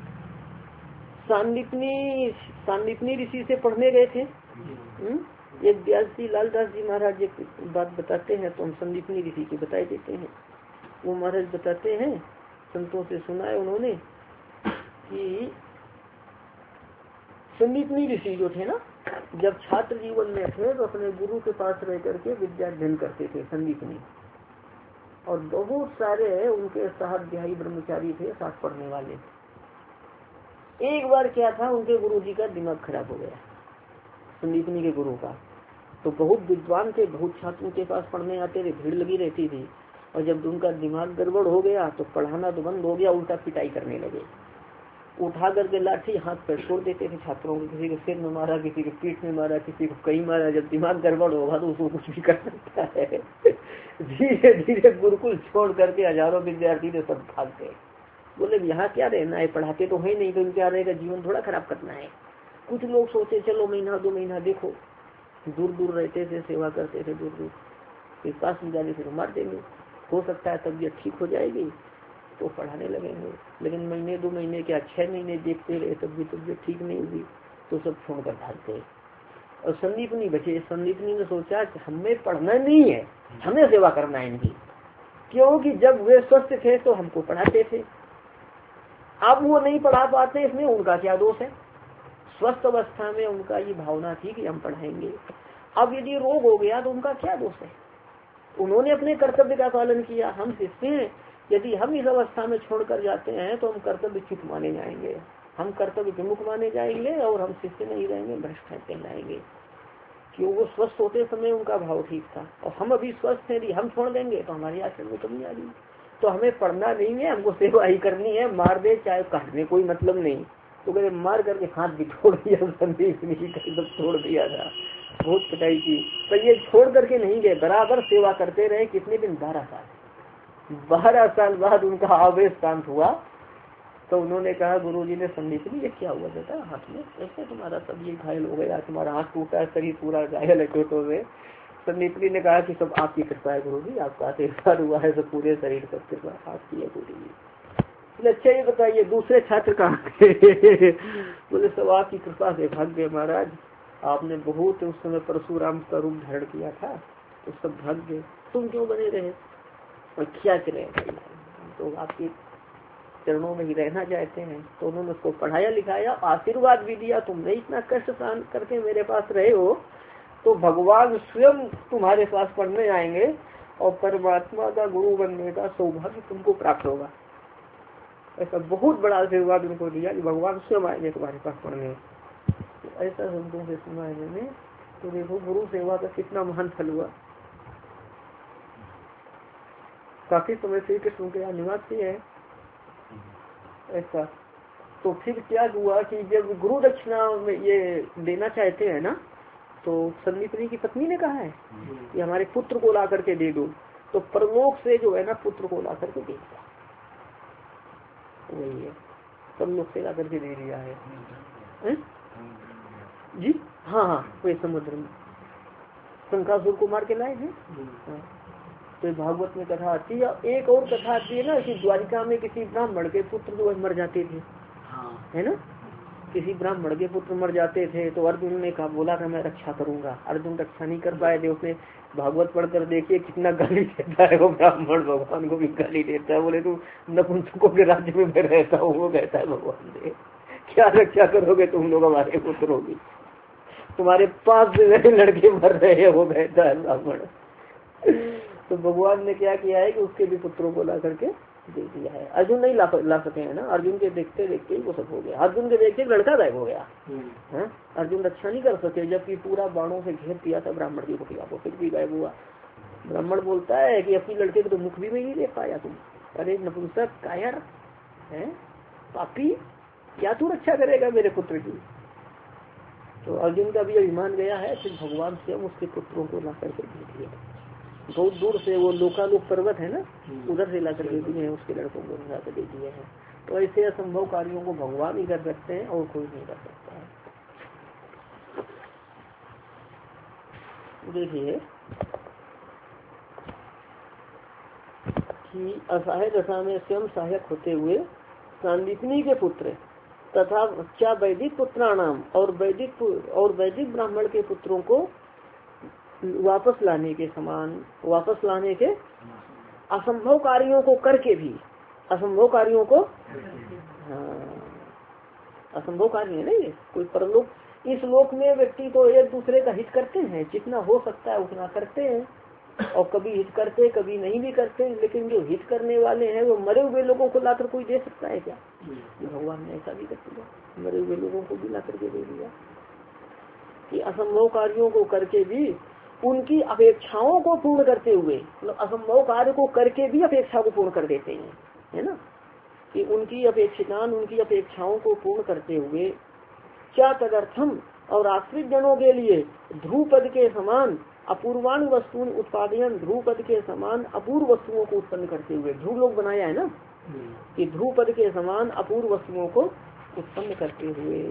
सांदीपनी ऋषि से पढ़ने गए थे। ये व्यास जी लालदास जी महाराज एक बात बताते हैं तो हम संदीपनी ऋषि की बताई देते हैं। वो महाराज बताते हैं, संतों से सुना है उन्होंने कि संदीपनी ऋषि जो थे ना, जब छात्र जीवन में थे तो अपने गुरु के पास रह करके विद्या अध्ययन करते थे संदीपनी, और बहुत सारे उनके सहाध्यायी ब्रह्मचारी थे साथ पढ़ने वाले। एक बार क्या था, उनके गुरु जी का दिमाग खराब हो गया, संदीपनी के गुरु का। तो बहुत विद्वान थे, बहुत छात्र उनके पास पढ़ने आते थे, भीड़ लगी रहती थी, और जब उनका दिमाग गड़बड़ हो गया तो पढ़ाना तो बंद हो गया, उल्टा पिटाई करने लगे। उठा करके लाठी हाथ पर छोड़ देते थे छात्रों को, किसी के सिर में मारा, किसी के पीठ में मारा, किसी को कहीं मारा। जब दिमाग गड़बड़ होगा तो उसको कुछ भी कर सकता है। धीरे धीरे गुरुकुल छोड़ करके हजारों विद्यार्थी ने सब भाग गए। बोले यहाँ क्या रहना है, पढ़ाते तो है नहीं, तो क्या रहेगा, जीवन थोड़ा खराब करना है। कुछ लोग सोचे चलो महीना 2 महीना देखो, दूर दूर रहते थे, सेवा करते थे दूर दूर, फिर पास में जाने से मार देंगे, हो सकता है तबीयत ठीक हो जाएगी तो पढ़ाने लगेंगे। लेकिन महीने 2 महीने क्या 6 महीने देखते रहे, तब भी तबीयत ठीक नहीं हुई तो सब छोड़कर भाग गए। और संदीपनी बचे। संदीपनी ने सोचा कि हमें पढ़ना नहीं है, हमें सेवा करना है इनकी, क्योंकि जब वे स्वस्थ थे तो हमको पढ़ाते थे, अब वो नहीं पढ़ा पाते, इसमें उनका क्या दोष है। स्वस्थ अवस्था में उनका ये भावना थी कि हम पढ़ाएंगे, अब यदि रोग हो गया तो उनका क्या दोष है। उन्होंने अपने कर्तव्य का पालन किया, हम शिष्य हैं, यदि हम इस अवस्था में छोड़कर जाते हैं तो हम कर्तव्य च्युत माने जाएंगे, हम कर्तव्य विमुख माने जाएंगे, और हम शिष्य नहीं रहेंगे, भ्रष्ट कहलाएंगे। क्यों, वो स्वस्थ होते समय उनका भाव ठीक था, और हम अभी स्वस्थ हैं, यदि हम छोड़ देंगे तो हमारी आचरण में कमी आ रही। तो हमें पढ़ना नहीं है, हमको सेवा ही करनी है, मार दे चाहे काटने कोई मतलब नहीं। तो कहते मार करके हाथ भी छोड़ दिया, संदेश नहीं छोड़ दिया था, बहुत पिटाई की, पर ये छोड़ करके नहीं गए, बराबर सेवा करते रहे। कितने दिन, 12 साल 12 साल बाद उनका आवेश शांत हुआ तो उन्होंने कहा गुरुजी ने संदीपनी ये क्या हुआ बेटा हाथ में, कैसे तुम्हारा सब ये घायल हो गया, तुम्हारा हाथ टूटा है, शरीर पूरा घायल है चोटों से। संदीपनी ने कहा कि सब आपकी कृपा है गुरुजी, आपका आशीर्वाद हुआ है, सब पूरे शरीर पर कृपा आपकी है गुरुजी। अच्छा ये बताइए दूसरे छात्र कहाँ थे? बोले सब आपकी कृपा से भाग गए महाराज, आपने बहुत उस समय परशुराम का रूप धारण किया था तो सब भाग गए, तुम क्यों बने रहे और क्या करें, तो आपके चरणों में ही रहना चाहते हैं। तो उन्होंने उसको पढ़ाया लिखाया, आशीर्वाद भी दिया, तुमने इतना कष्ट सहन करके मेरे पास रहे हो तो भगवान स्वयं तुम्हारे पास पढ़ने आएंगे और परमात्मा का गुरु बनने का सौभाग्य तुमको प्राप्त होगा। ऐसा बहुत बड़ा आशीर्वाद उनको दिया कि भगवान स्वयं आएंगे तुम्हारे पास पढ़ने। तो ऐसा संतों से सुना है मैंने। तो देखो गुरु सेवा का कितना महान फल हुआ। काफी समय से कृष्ण के यहाँ निवास ही है ऐसा। तो फिर क्या हुआ कि जब गुरु दक्षिणा में ये देना चाहते हैं ना तो संदीपनी की पत्नी ने कहा है कि हमारे पुत्र को ला करके दे दो, तो परलोक से जो है ना पुत्र को ला करके दे दिया, वही है परलोक से ला करके दे दिया है जी। हाँ हाँ वही समुद्र में शंकासुर को मार के लाए हैं। हाँ। तो भागवत में कथा आती है। एक और कथा आती है ना कि द्वारिका में किसी ब्राह्मण के पुत्र जो मर जाते थे, है ना, किसी ब्राह्मण के पुत्र मर जाते थे तो अर्जुन ने कहा बोला कि मैं रक्षा करूंगा। अर्जुन रक्षा नहीं कर पाए थे। उसने भागवत पढ़कर देखिए कितना गाली देता है वो ब्राह्मण, भगवान को भी गाली देता है। बोले तू नपुंसकों के राज्य में मैं रहता हूँ, वो कहता है भगवान ने क्या रक्षा करोगे तुम लोग हमारे पुत्रों की, तुम्हारे 5 लड़के मर रहे हैं, वो कहता है ब्राह्मण। तो भगवान ने क्या किया है कि उसके भी पुत्रों को ला करके दे दिया है। अर्जुन नहीं ला सके है ना, अर्जुन के देखते देखते ही वो सब हो गया। अर्जुन के देखते लड़का गायब हो गया है। अर्जुन रक्षा नहीं कर सके जबकि पूरा बाणों से घेर दिया था ब्राह्मण की कुटिया को, फिर भी गायब हुआ। ब्राह्मण बोलता है कि अपनी लड़के को तो मुख भी नहीं देख पाया तुम, अरे नपुंसक कायर है पापी, क्या तू रक्षा करेगा मेरे पुत्र की। तो अर्जुन का भी अभिमान गया है। फिर भगवान स्वयं उसके पुत्रों को ला करके दे दिया। बहुत दूर से वो लोकालोक पर्वत है ना, उधर से ला करके दिए हैं, उसके लड़कों को ला कर दे दिए हैं। तो ऐसे असंभव कार्यों को भगवान ही कर सकते हैं और कोई नहीं कर सकता है। देखिए कि असहाय दशा में स्वयं सहायक होते हुए सांदीपनी के पुत्र तथा क्या वैदिक पुत्राणाम और वैदिक ब्राह्मण के पुत्रों को वापस लाने के समान, वापस लाने के असंभव कार्यों को करके भी, असंभव कार्यों को असंभव कार्य है नहीं कोई परलोक। इस लोक में व्यक्ति तो एक दूसरे का हित करते हैं, जितना हो सकता है उतना करते हैं, और कभी हित करते कभी नहीं भी करते। लेकिन जो हित करने वाले हैं वो मरे हुए लोगों को लाकर कोई दे सकता है क्या? भगवान ने ऐसा भी कर दिया, मरे हुए लोगों को भी ला करके दे दिया। कि असंभव कार्यों को करके भी उनकी अपेक्षाओं को पूर्ण करते हुए, मतलब असंभव कार्य को करके भी अपेक्षा को पूर्ण कर देते हैं, है ना, कि उनकी अपेक्षाओं को पूर्ण करते हुए क्या तदर्थम और आश्रित जनों के लिए ध्रुपद के समान अपूर्वान वस्तु उत्पादन, ध्रुपद के समान अपूर्व वस्तुओं को उत्पन्न करते हुए, ध्रुव लोग बनाया है ना, कि ध्रुपद के समान अपूर्व वस्तुओं को उत्पन्न करते हुए।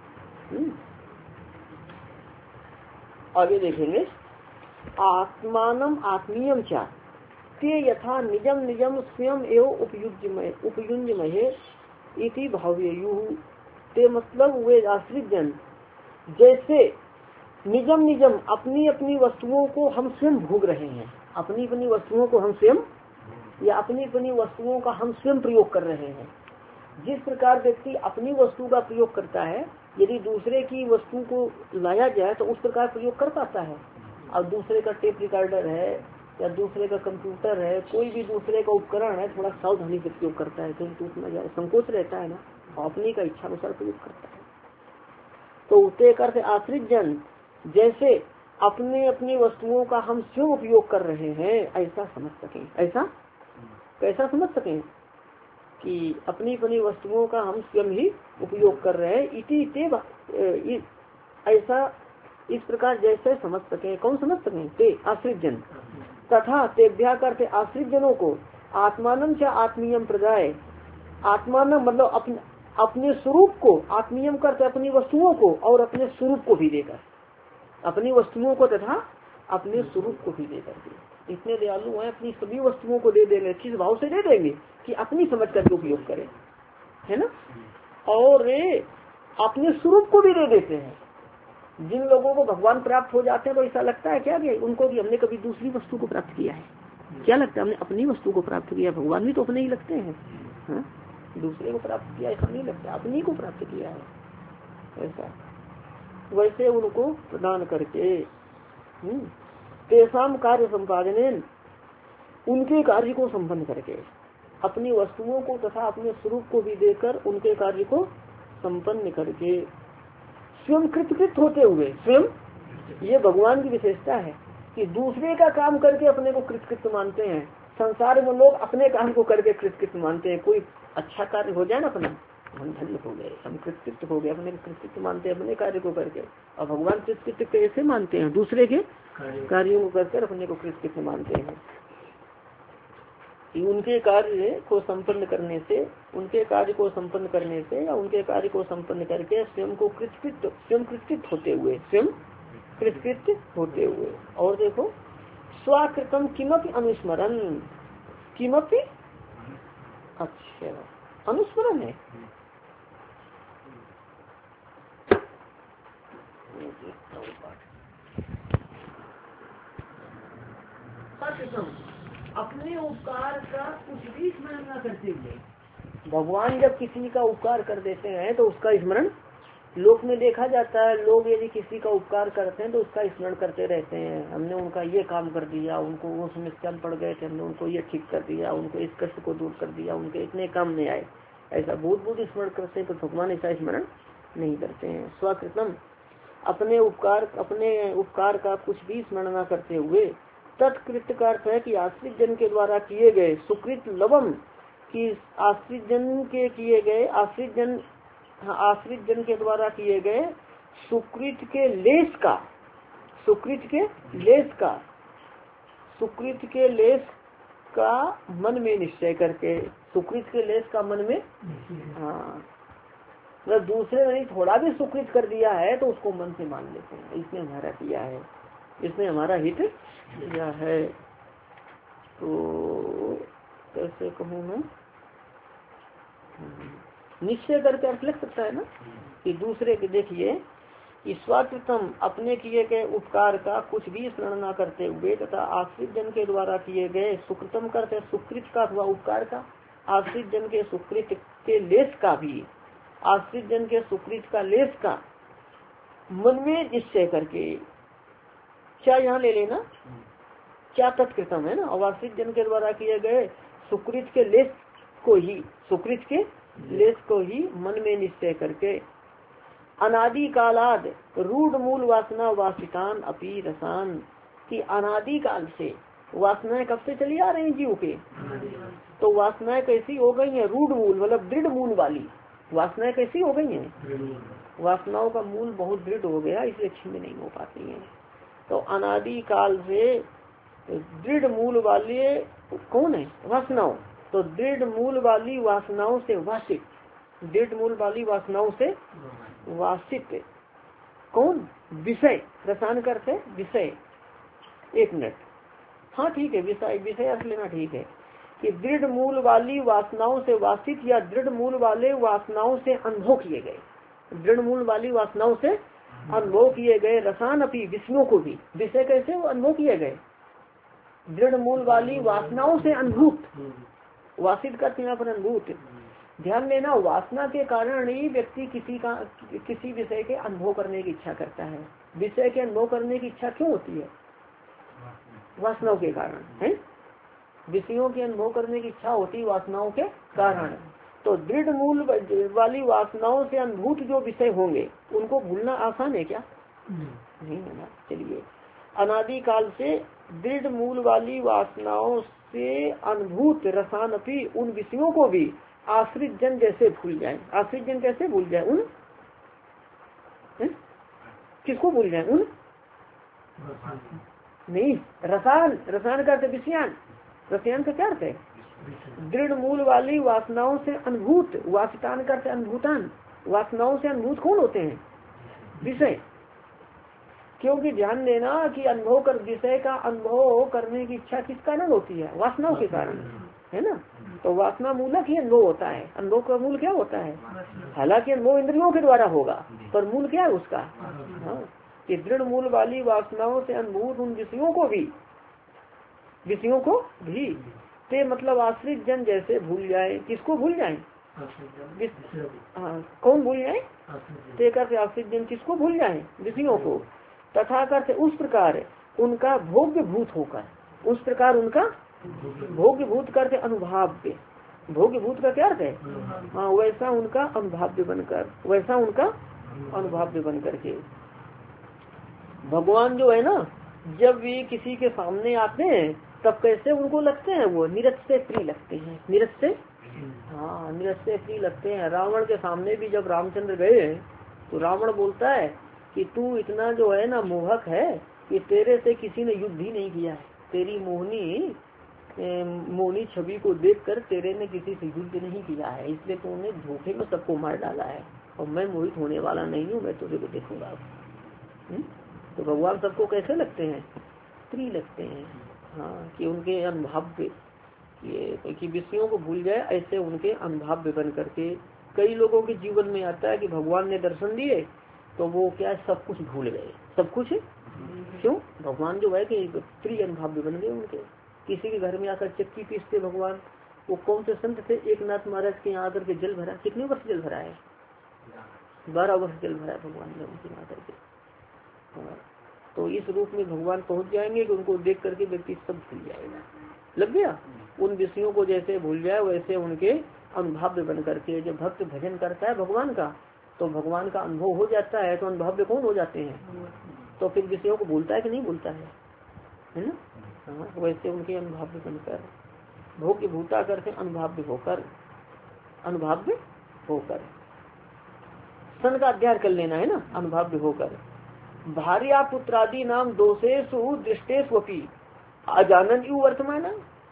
आगे देखेंगे आत्मानम आत्मीयम चा ते यथा निजम निजम स्वयं एवं उपयुंजमहे इति भाव्ययु। ते मतलब वे आश्रित जन जैसे निजम निजम अपनी अपनी वस्तुओं को हम स्वयं भोग रहे हैं, अपनी अपनी वस्तुओं को हम स्वयं या अपनी अपनी वस्तुओं का हम स्वयं प्रयोग कर रहे हैं। जिस प्रकार व्यक्ति अपनी वस्तु का प्रयोग करता है, यदि दूसरे की वस्तु को लाया जाए तो उस प्रकार प्रयोग कर पाता है। अब दूसरे का टेप रिकॉर्डर है या दूसरे का कंप्यूटर है, कोई भी दूसरे का उपकरण है, थोड़ा सावधानी से प्रयोग करता है, कहीं टूट न जाए, संकोच रहता है ना, अपनी का इच्छा अनुसार प्रयोग करता है। तो उते करते आश्रित जन जैसे अपने अपनी वस्तुओं का हम स्वयं उपयोग कर रहे हैं, ऐसा समझ सकें। ऐसा कैसा समझ सकें कि अपनी अपनी वस्तुओं का हम स्वयं ही उपयोग कर रहे हैं। इति ऐसा इस प्रकार जैसे समझ सके, कौन समझ सके? ते आश्रित जन तथा तेभ्या करते आश्रित जनों को आत्मानम च आत्मीयम प्रजाए, आत्मान मतलब अपने स्वरूप को, आत्मीयम करते अपनी वस्तुओं को और अपने स्वरूप को भी देकर, अपनी वस्तुओं को तथा अपने स्वरूप को भी देकर के इतने दयालु हैं, अपनी सभी वस्तुओं को दे देंगे। किस भाव से दे देंगे कि अपनी समझ करके उपयोग करें, है ना। और अपने स्वरूप को भी दे देते हैं। जिन लोगों को भगवान प्राप्त हो जाते हैं तो ऐसा लगता है क्या कि उनको भी हमने कभी दूसरी वस्तु को प्राप्त किया है, क्या लगता है हमने अपनी वस्तु को प्राप्त किया। भगवान भी तो अपने ही लगते हैं, हाँ? दूसरे को प्राप्त किया ऐसा नहीं लगता, अपनी को प्राप्त किया है ऐसा। वैसे उनको प्रदान करके तेसाम कार्य संपादन, उनके कार्य को संपन्न करके, अपनी वस्तुओं को तथा अपने स्वरूप को भी देकर उनके कार्य को संपन्न करके, स्वयं कृतकृत होते हुए, स्वयं ये भगवान की विशेषता है कि दूसरे का काम करके अपने को कृतकृत मानते हैं। संसार में लोग अपने काम को करके कृतकृत मानते हैं। कोई अच्छा कार्य हो जाए ना अपना, हम धन्य हो गए, हम कृतकृत हो गए, अपने कृतकृत मानते हैं अपने कार्य को करके। और भगवान कृतकृत कैसे मानते हैं, दूसरे के कार्यों को करके अपने को कृतकृत मानते हैं। कि उनके कार्य को संपन्न करने से, उनके कार्य को संपन्न करने से या उनके कार्य को संपन्न करके स्वयं को कृतकृत होते हुए, स्वयं कृतकृत होते हुए। और देखो स्वाकृतम किमपि अनुस्मरण, किमपि अच्छा अनुस्मरण है। अपने उपकार का कुछ भी स्मरण न करते हुए, भगवान जब किसी का उपकार कर देते हैं तो उसका स्मरण, लोक में देखा जाता है लोग यदि किसी का उपकार करते हैं तो उसका स्मरण करते रहते हैं। हमने उनका ये काम कर दिया, उनको वो समस्या पड़ गए थे, हमने उनको ये ठीक कर दिया, उनको इस कष्ट को दूर कर दिया, उनके इतने काम में आए, ऐसा बहुत बहुत स्मरण करते हैं। तो भगवान ऐसा स्मरण नहीं करते हैं। स्वकृतम अपने उपकार का कुछ भी स्मरण न करते हुए, तत्कृत का अर्थ है कि आश्रित जन के द्वारा किए गए सुकृत लवम, की आश्रित जन के किए गए, आश्रित जन के द्वारा किए गए सुकृत के लेस का, सुकृत के लेस का मन में निश्चय करके, सुकृत के लेस का मन में, हाँ मतलब दूसरे ने थोड़ा भी सुकृत कर दिया है तो उसको मन से मान लेते हैं, इसने हमारा किया है, इसने हमारा हित किया है। तो कैसे कहूँ मैं, निश्चय करके अर्थ लग सकता है ना कि दूसरे के, देखिए ईश्वरतम अपने किए गए उपकार का कुछ भी स्मरण न करते हुए तथा आश्रित जन के द्वारा किए गए सुकृतम करते सुकृत का अथवा उपकार का, आश्रित जन के सुकृत के लेस का भी, आश्रित जन के सुकृत का लेस का मन में निश्चय करके, क्या यहाँ ले लेना, क्या तत्कृतम है ना, और आश्रित जन के द्वारा किए गए सुकृत के लेस को ही, सुकृत के लेस को ही मन में निश्चय करके, अनादि कालाद रूढ़ मूल वासना वासितान अपी रसान, की अनादि काल से वासनाएं कब से चली आ रही हैं जीव के, तो वासनाएं कैसी हो गई हैं, रूढ़ मूल मतलब दृढ़ मूल वाली वासनाएं कैसी हो गई हैं, वासनाओं का मूल बहुत दृढ़ हो गया, इसलिए छिन्न नहीं हो पाती हैं। तो अनादि काल से दृढ़ मूल वाले कौन है, वासनाओं, तो दृढ़ मूल वाली वासनाओं से वासित, दृढ़ मूल वाली वासनाओं से वासित कौन, विषय, रसान करते विषय, एक मिनट, हाँ ठीक है, विषय अर्थ लेना ठीक है, कि दृढ़ मूल वाली वासनाओं से वासित या दृढ़ मूल वाले वासनाओं से अनुभव किए गए, दृढ़ मूल वाली वासनाओं से अनुभव किए गए, रसान अपनी विषयों को भी, विषय कैसे वो अनुभव किए गए, दृढ़ मूल वाली वासनाओं से अनुभूत, वासित करते यहाँ पर अनुभूत, ध्यान देना वासना के कारण ही व्यक्ति किसी विषय के अनुभव करने की इच्छा करता है। विषय के अनुभव करने की इच्छा क्यों होती है, वासनाओं के कारण है, विषयों के अनुभव करने की इच्छा होती है वासनाओं के कारण। तो दृढ़ मूल वाली वासनाओं से अनुभूत जो विषय होंगे उनको भूलना आसान है क्या, नहीं है ना। चलिए, अनादि काल से दृढ़ मूल वाली वासनाओं से अनुभूत रसानपी उन विषयों को भी आश्रित जन जैसे भूल जाए, आश्रित जन कैसे भूल जाए, उन किसको भूल जाए, उन नहीं, रसान, रसान का अर्थ विषयान, रसायन का क्या अर्थ है, दृढ़ मूल वाली वासनाओं से अनुभूत, वासितान करते अनुभूतान, वासनाओं से अनुभूत कौन होते हैं? विषय। क्योंकि ध्यान देना कि अनुभव कर, विषय का अनुभव करने की इच्छा किस कारण होती है? वासनाओं के कारण, है ना। तो वासना मूलक ही अनुभव होता है। अनुभव का मूल क्या होता है? हालांकि अनुभव इंद्रियों के द्वारा होगा, पर मूल क्या है उसका? हाँ, कि दृढ़ मूल वाली वासनाओं से अनुभूत उन विषयों को भी ते मतलब आश्रित जन जैसे भूल जाए। किसको भूल जाए? हाँ, कौन भूल जाए? ते करते आश्रित जन किसको भूल जाए? विषयों को। तथा करते उस प्रकार उनका भोग्य भूत होकर, उस प्रकार उनका भोग्य भूत करते अनुभाव्य। भोग्य भूत का क्या अर्थ है? हाँ, वैसा उनका अनुभाव्य बनकर, वैसा उनका अनुभाव्य बन करके। भगवान जो है ना, जब वे किसी के सामने आते हैं तब कैसे उनको लगते हैं? वो निरत से प्रिय लगते हैं। निरत से, हाँ, निरत से प्रिय लगते हैं। रावण के सामने भी जब रामचंद्र गए तो रावण बोलता है कि तू इतना जो है ना मोहक है कि तेरे से किसी ने युद्ध ही नहीं किया है। तेरी मोहनी छवि को देखकर तेरे ने किसी से युद्ध नहीं किया है, इसलिए तूने धोखे में सबको मार डाला है। और मैं मोहित होने वाला नहीं हूँ, मैं तुझे को देखूंगा। तो भगवान सबको कैसे लगते हैं? प्रिय लगते हैं। हाँ, कि उनके अनुभाव्य, ये कि विषयों को भूल जाए, ऐसे उनके अनुभाव्य बन करके। कई लोगों के जीवन में आता है कि भगवान ने दर्शन दिए तो वो क्या सब कुछ भूल गए, सब कुछ। क्यों? भगवान जो है कि प्रिय अनुभाव्य बन गए उनके। किसी के घर में आकर चक्की पीसते भगवान। वो कौन से संत थे? एक नाथ महाराज के यहाँ आकर के जल भरा। कितने वर्ष जल भरा है? 12 वर्ष जल भरा है भगवान ने उनके यहाँ आकर के। तो इस रूप में भगवान पहुंच जाएंगे कि उनको देख करके व्यक्ति सब भूल जाएगा। लग गया? उन विषयों को जैसे भूल जाए वैसे उनके अनुभाव्य बन करके। जब भक्त भजन करता है भगवान का तो भगवान का अनुभव हो जाता है, तो अनुभाव्य कौन हो जाते हैं? तो फिर विषयों को भूलता है कि नहीं भूलता है ना। हाँ, वैसे उनके अनुभाव्य बनकर, भोग्य भूता करके अनुभाव्य होकर, अनुभाव्य होकर सन का अध्ययन कर लेना है ना। अनुभाव्य होकर भार्या पुत्रादि नाम दोषेषु दृष्टेष्वपि अजानन यु वर्तमान।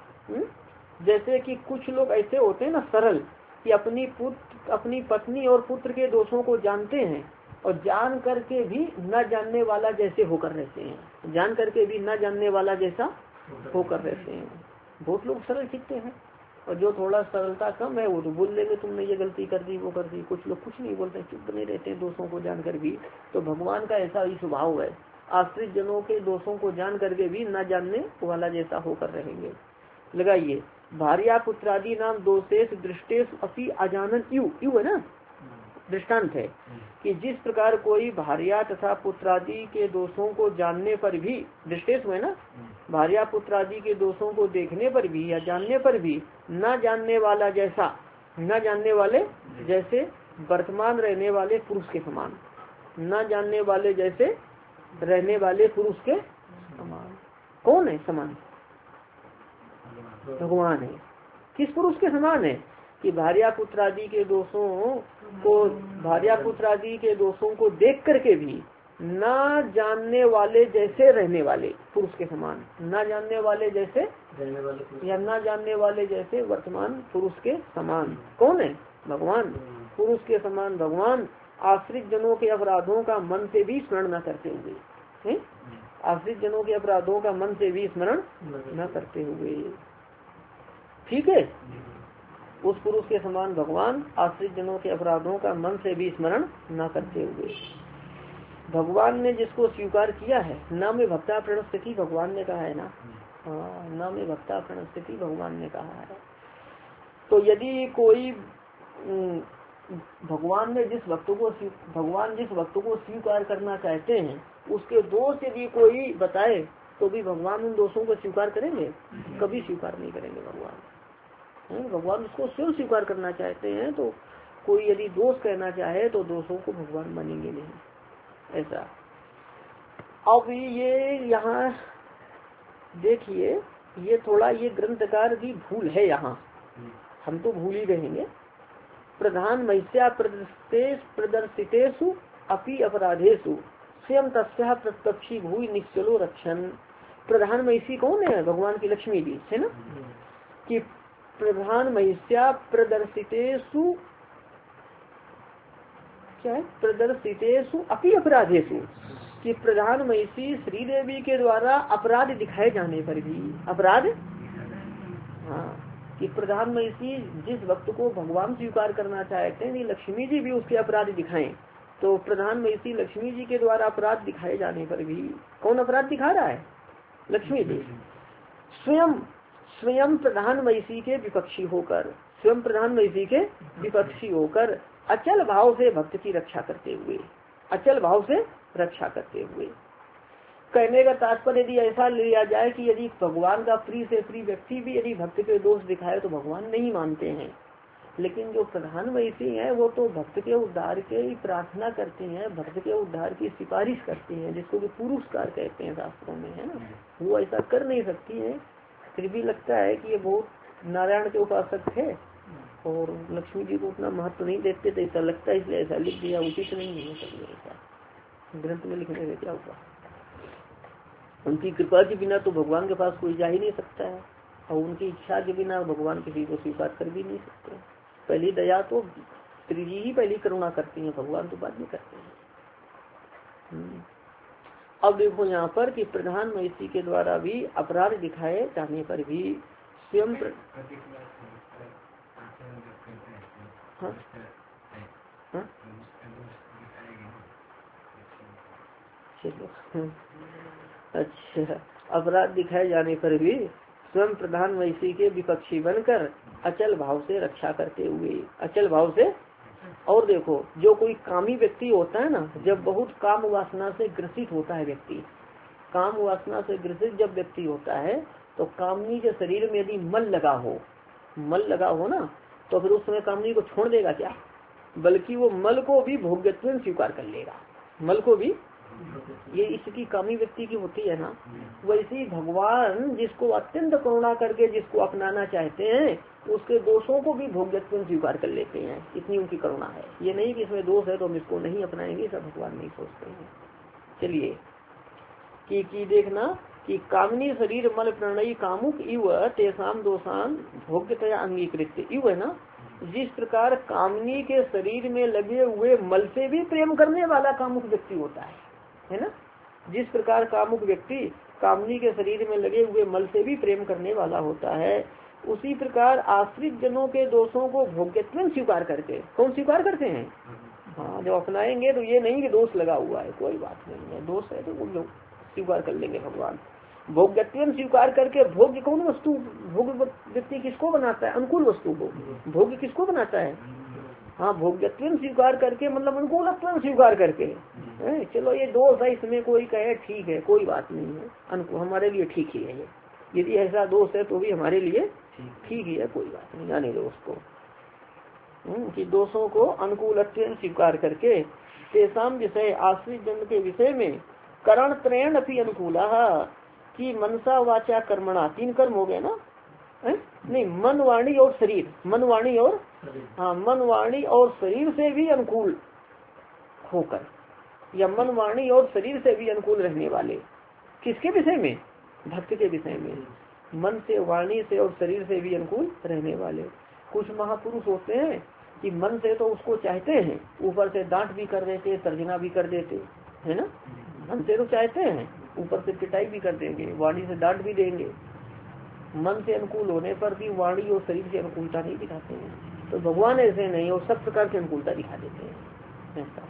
जैसे कि कुछ लोग ऐसे होते हैं ना सरल, कि अपनी पत्नी और पुत्र के दोषों को जानते हैं और जान करके भी न जानने वाला जैसे होकर रहते हैं। जान करके भी न जानने वाला जैसा होकर रहते हैं। बहुत लोग सरल सीखते हैं, और जो थोड़ा सरलता कम है वो तो बोल लेंगे तुमने ये गलती कर दी वो कर दी। कुछ लोग कुछ नहीं बोलते, चुप नहीं रहते हैं दोषों को जानकर भी। तो भगवान का ऐसा ही स्वभाव है, आश्रित जनों के दोषों को जान करके भी न जानने वाला जैसा होकर रहेंगे। लगाइए, भार्या पुत्रादि नाम दोषेश दृष्टेश अपि अजानन यु है ना, दृष्टांत है कि जिस प्रकार कोई भार्या तथा पुत्रादि के दोषों को जानने पर भी, दृष्टेश है ना, भार्या पुत्रादि के दोषों को देखने पर भी या जानने पर भी न जानने वाला जैसा, न जानने वाले जैसे वर्तमान रहने वाले पुरुष के समान, न जानने वाले जैसे रहने वाले पुरुष के समान। कौन है समान? भगवान है। किस पुरुष के समान है? कि भार्या पुत्रादि के दोषों को, भार्या पुत्रादि के दोषों को देख करके भी न जानने वाले जैसे रहने वाले पुरुष के समान, न जानने वाले जैसे या न जानने वाले जैसे वर्तमान पुरुष के समान। कौन है? भगवान। पुरुष के समान भगवान आश्रित जनों के अपराधों का मन से भी स्मरण न करते हुए, आश्रित जनों के अपराधों का मन से भी स्मरण न करते हुए। ठीक है, उस पुरुष के समान भगवान आश्रित जनों के अपराधों का मन से भी स्मरण न करते हुए। भगवान ने जिसको स्वीकार किया है, न में भक्ता प्रणस्थिति भगवान ने कहा है ना। हाँ, न में भक्ता प्रणस्थिति भगवान ने कहा है। तो यदि कोई भगवान जिस भक्त को स्वीकार करना चाहते हैं उसके दोष यदि कोई बताए तो भी भगवान उन दोषों को स्वीकार करेंगे? कभी स्वीकार नहीं करेंगे भगवान। भगवान उसको स्वयं स्वीकार करना चाहते हैं, तो कोई यदि दोष कहना चाहे तो दोषों को भगवान मानेंगे नहीं, ऐसा। अब ये यहाँ देखिए, ये थोड़ा ये ग्रंथकार की भूल है यहाँ, हम तो भूल ही रहेंगे। प्रधान महिष्या प्रदर्शितेषु अपि अपराधेषु स्वयं तस्या प्रत्यक्षी भूय निश्चलो रक्षण। प्रधान महिषी कौन है? भगवान की लक्ष्मी जी है ना, कि प्रधान महिष्या प्रदर्शितेषु क्या है, प्रदर्शितेषु अपि अपराधेषु, कि प्रधान महिषी श्रीदेवी के द्वारा अपराध दिखाए जाने पर भी अपराध, हाँ, कि प्रधान महिषी जिस वक्त को भगवान स्वीकार करना चाहते हैं लक्ष्मी जी भी उसके अपराध दिखाएं, तो प्रधान महिषी लक्ष्मी जी के द्वारा अपराध दिखाए जाने पर भी, कौन अपराध दिखा रहा है, लक्ष्मी जी, स्वयं प्रधान महिषी के विपक्षी होकर, स्वयं प्रधान महिषी के विपक्षी होकर अचल भाव से भक्त की रक्षा करते हुए, अचल भाव से रक्षा करते हुए। कहने का तात्पर्य यदि ऐसा लिया जाए कि यदि भगवान का प्रिय से प्रिय व्यक्ति भी यदि भक्त के दोष दिखाए तो भगवान नहीं मानते हैं, लेकिन जो प्रधान महिषी है वो तो भक्त के उद्धार के ही प्रार्थना करते हैं, भक्त के उद्धार की सिफारिश करते हैं, जिसको कि पुरस्कार कहते हैं शास्त्रों में, है ना। वो ऐसा कर नहीं सकती है, फिर भी लगता है कि ये बहुत नारायण के उपासक थे और लक्ष्मी जी को उतना महत्व नहीं देते थे, ऐसा लगता है, इसलिए ऐसा लिख दिया, उचित नहीं है कभी ऐसा ग्रंथ में लिखने में क्या हुआ। उनकी कृपा के बिना तो भगवान के पास कोई जा ही नहीं सकता है, और उनकी इच्छा के बिना भगवान किसी को स्वीकार कर भी नहीं सकते। पहली दया तो श्री जी ही पहली करुणा करती हैं, भगवान तो बाद में करते हैं। अब देखो यहाँ पर कि प्रधान महिषी के द्वारा भी अपराध दिखाए जाने पर भी स्वयं हाँ? हाँ? चलो अच्छा, अपराध दिखाए जाने पर भी स्वयं प्रधान महिषी के विपक्षी बनकर अचल भाव से रक्षा करते हुए, अचल भाव से। और देखो जो कोई कामी व्यक्ति होता है ना, जब बहुत काम वासना से ग्रसित होता है व्यक्ति, काम वासना से ग्रसित जब व्यक्ति होता है तो कामनी के शरीर में यदि मल लगा हो ना, तो फिर उस समय कामनी को छोड़ देगा क्या, बल्कि वो मल को भी भोग्यत्व स्वीकार कर लेगा, मल को भी। ये इसकी कामी व्यक्ति की होती है ना। वैसे ही भगवान जिसको अत्यंत करुणा करके जिसको अपनाना चाहते हैं उसके दोषों को भी भोग्यत्व स्वीकार कर लेते हैं, इतनी उनकी करुणा है। ये नहीं कि इसमें दोष है तो हम इसको नहीं अपनाएंगे, सब भगवान नहीं सोचते हैं। चलिए कि देखना कि कामनी शरीर मल प्रणयी कामुक इव तेसाम दोषान भोग्यतया अंगीकृत इव, है ना। जिस प्रकार कामनी के शरीर में लगे हुए मल से भी प्रेम करने वाला कामुक व्यक्ति होता है ना। जिस प्रकार कामुक व्यक्ति कामनी के शरीर में लगे हुए मल से भी प्रेम करने वाला होता है, उसी प्रकार आश्रित जनों के दोषों को भोग्यत्व स्वीकार करके, कौन स्वीकार करते हैं, हाँ, जब अपनाएंगे तो ये नहीं कि दोष लगा हुआ है, कोई बात नहीं है, दोष है तो वो लोग स्वीकार कर लेंगे भगवान। भोग्यत्व स्वीकार करके, भोग्य कौन वस्तु, भोग व्यक्ति किसको बनाता है, अनुकूल वस्तु को, भोग्य किसको बनाता है, हाँ, भोग्यत्व स्वीकार करके मतलब अनुकूलत्व स्वीकार करके। चलो ये दोष है, इसमें कोई कहे ठीक है, कोई बात नहीं है, अनुकूल हमारे लिए ठीक ही है, ये यदि ऐसा दोष है तो भी हमारे लिए ठीक ही है, कोई बात नहीं, जाने दो उसको। कि दोषों को अनुकूलत्व स्वीकार करके तेसाम विषय आश्रित जन के विषय में करण त्रयण अपनी अनुकूला, कि मनसा वाचा कर्मणा, 3 कर्म हो गए ना, नहीं, मन वाणी और शरीर, मन वाणी और हाँ, मन वाणी और शरीर से भी अनुकूल होकर, या मन वाणी और शरीर से भी अनुकूल रहने वाले, किसके विषय में, भक्त के विषय में, मन से वाणी से और शरीर से भी अनुकूल रहने वाले। कुछ महापुरुष होते हैं कि मन से तो उसको चाहते हैं, ऊपर से डांट भी कर देते, तर्जना भी कर देते, है ना। मन से तो चाहते हैं, ऊपर से पिटाई भी कर देंगे, वाणी से डांट भी देंगे। मन से अनुकूल होने पर भी वाणी और शरीर से अनुकूलता नहीं दिखाते हैं। तो भगवान ऐसे नहीं, और सब प्रकार की अनुकूलता दिखा देते हैं। ऐसा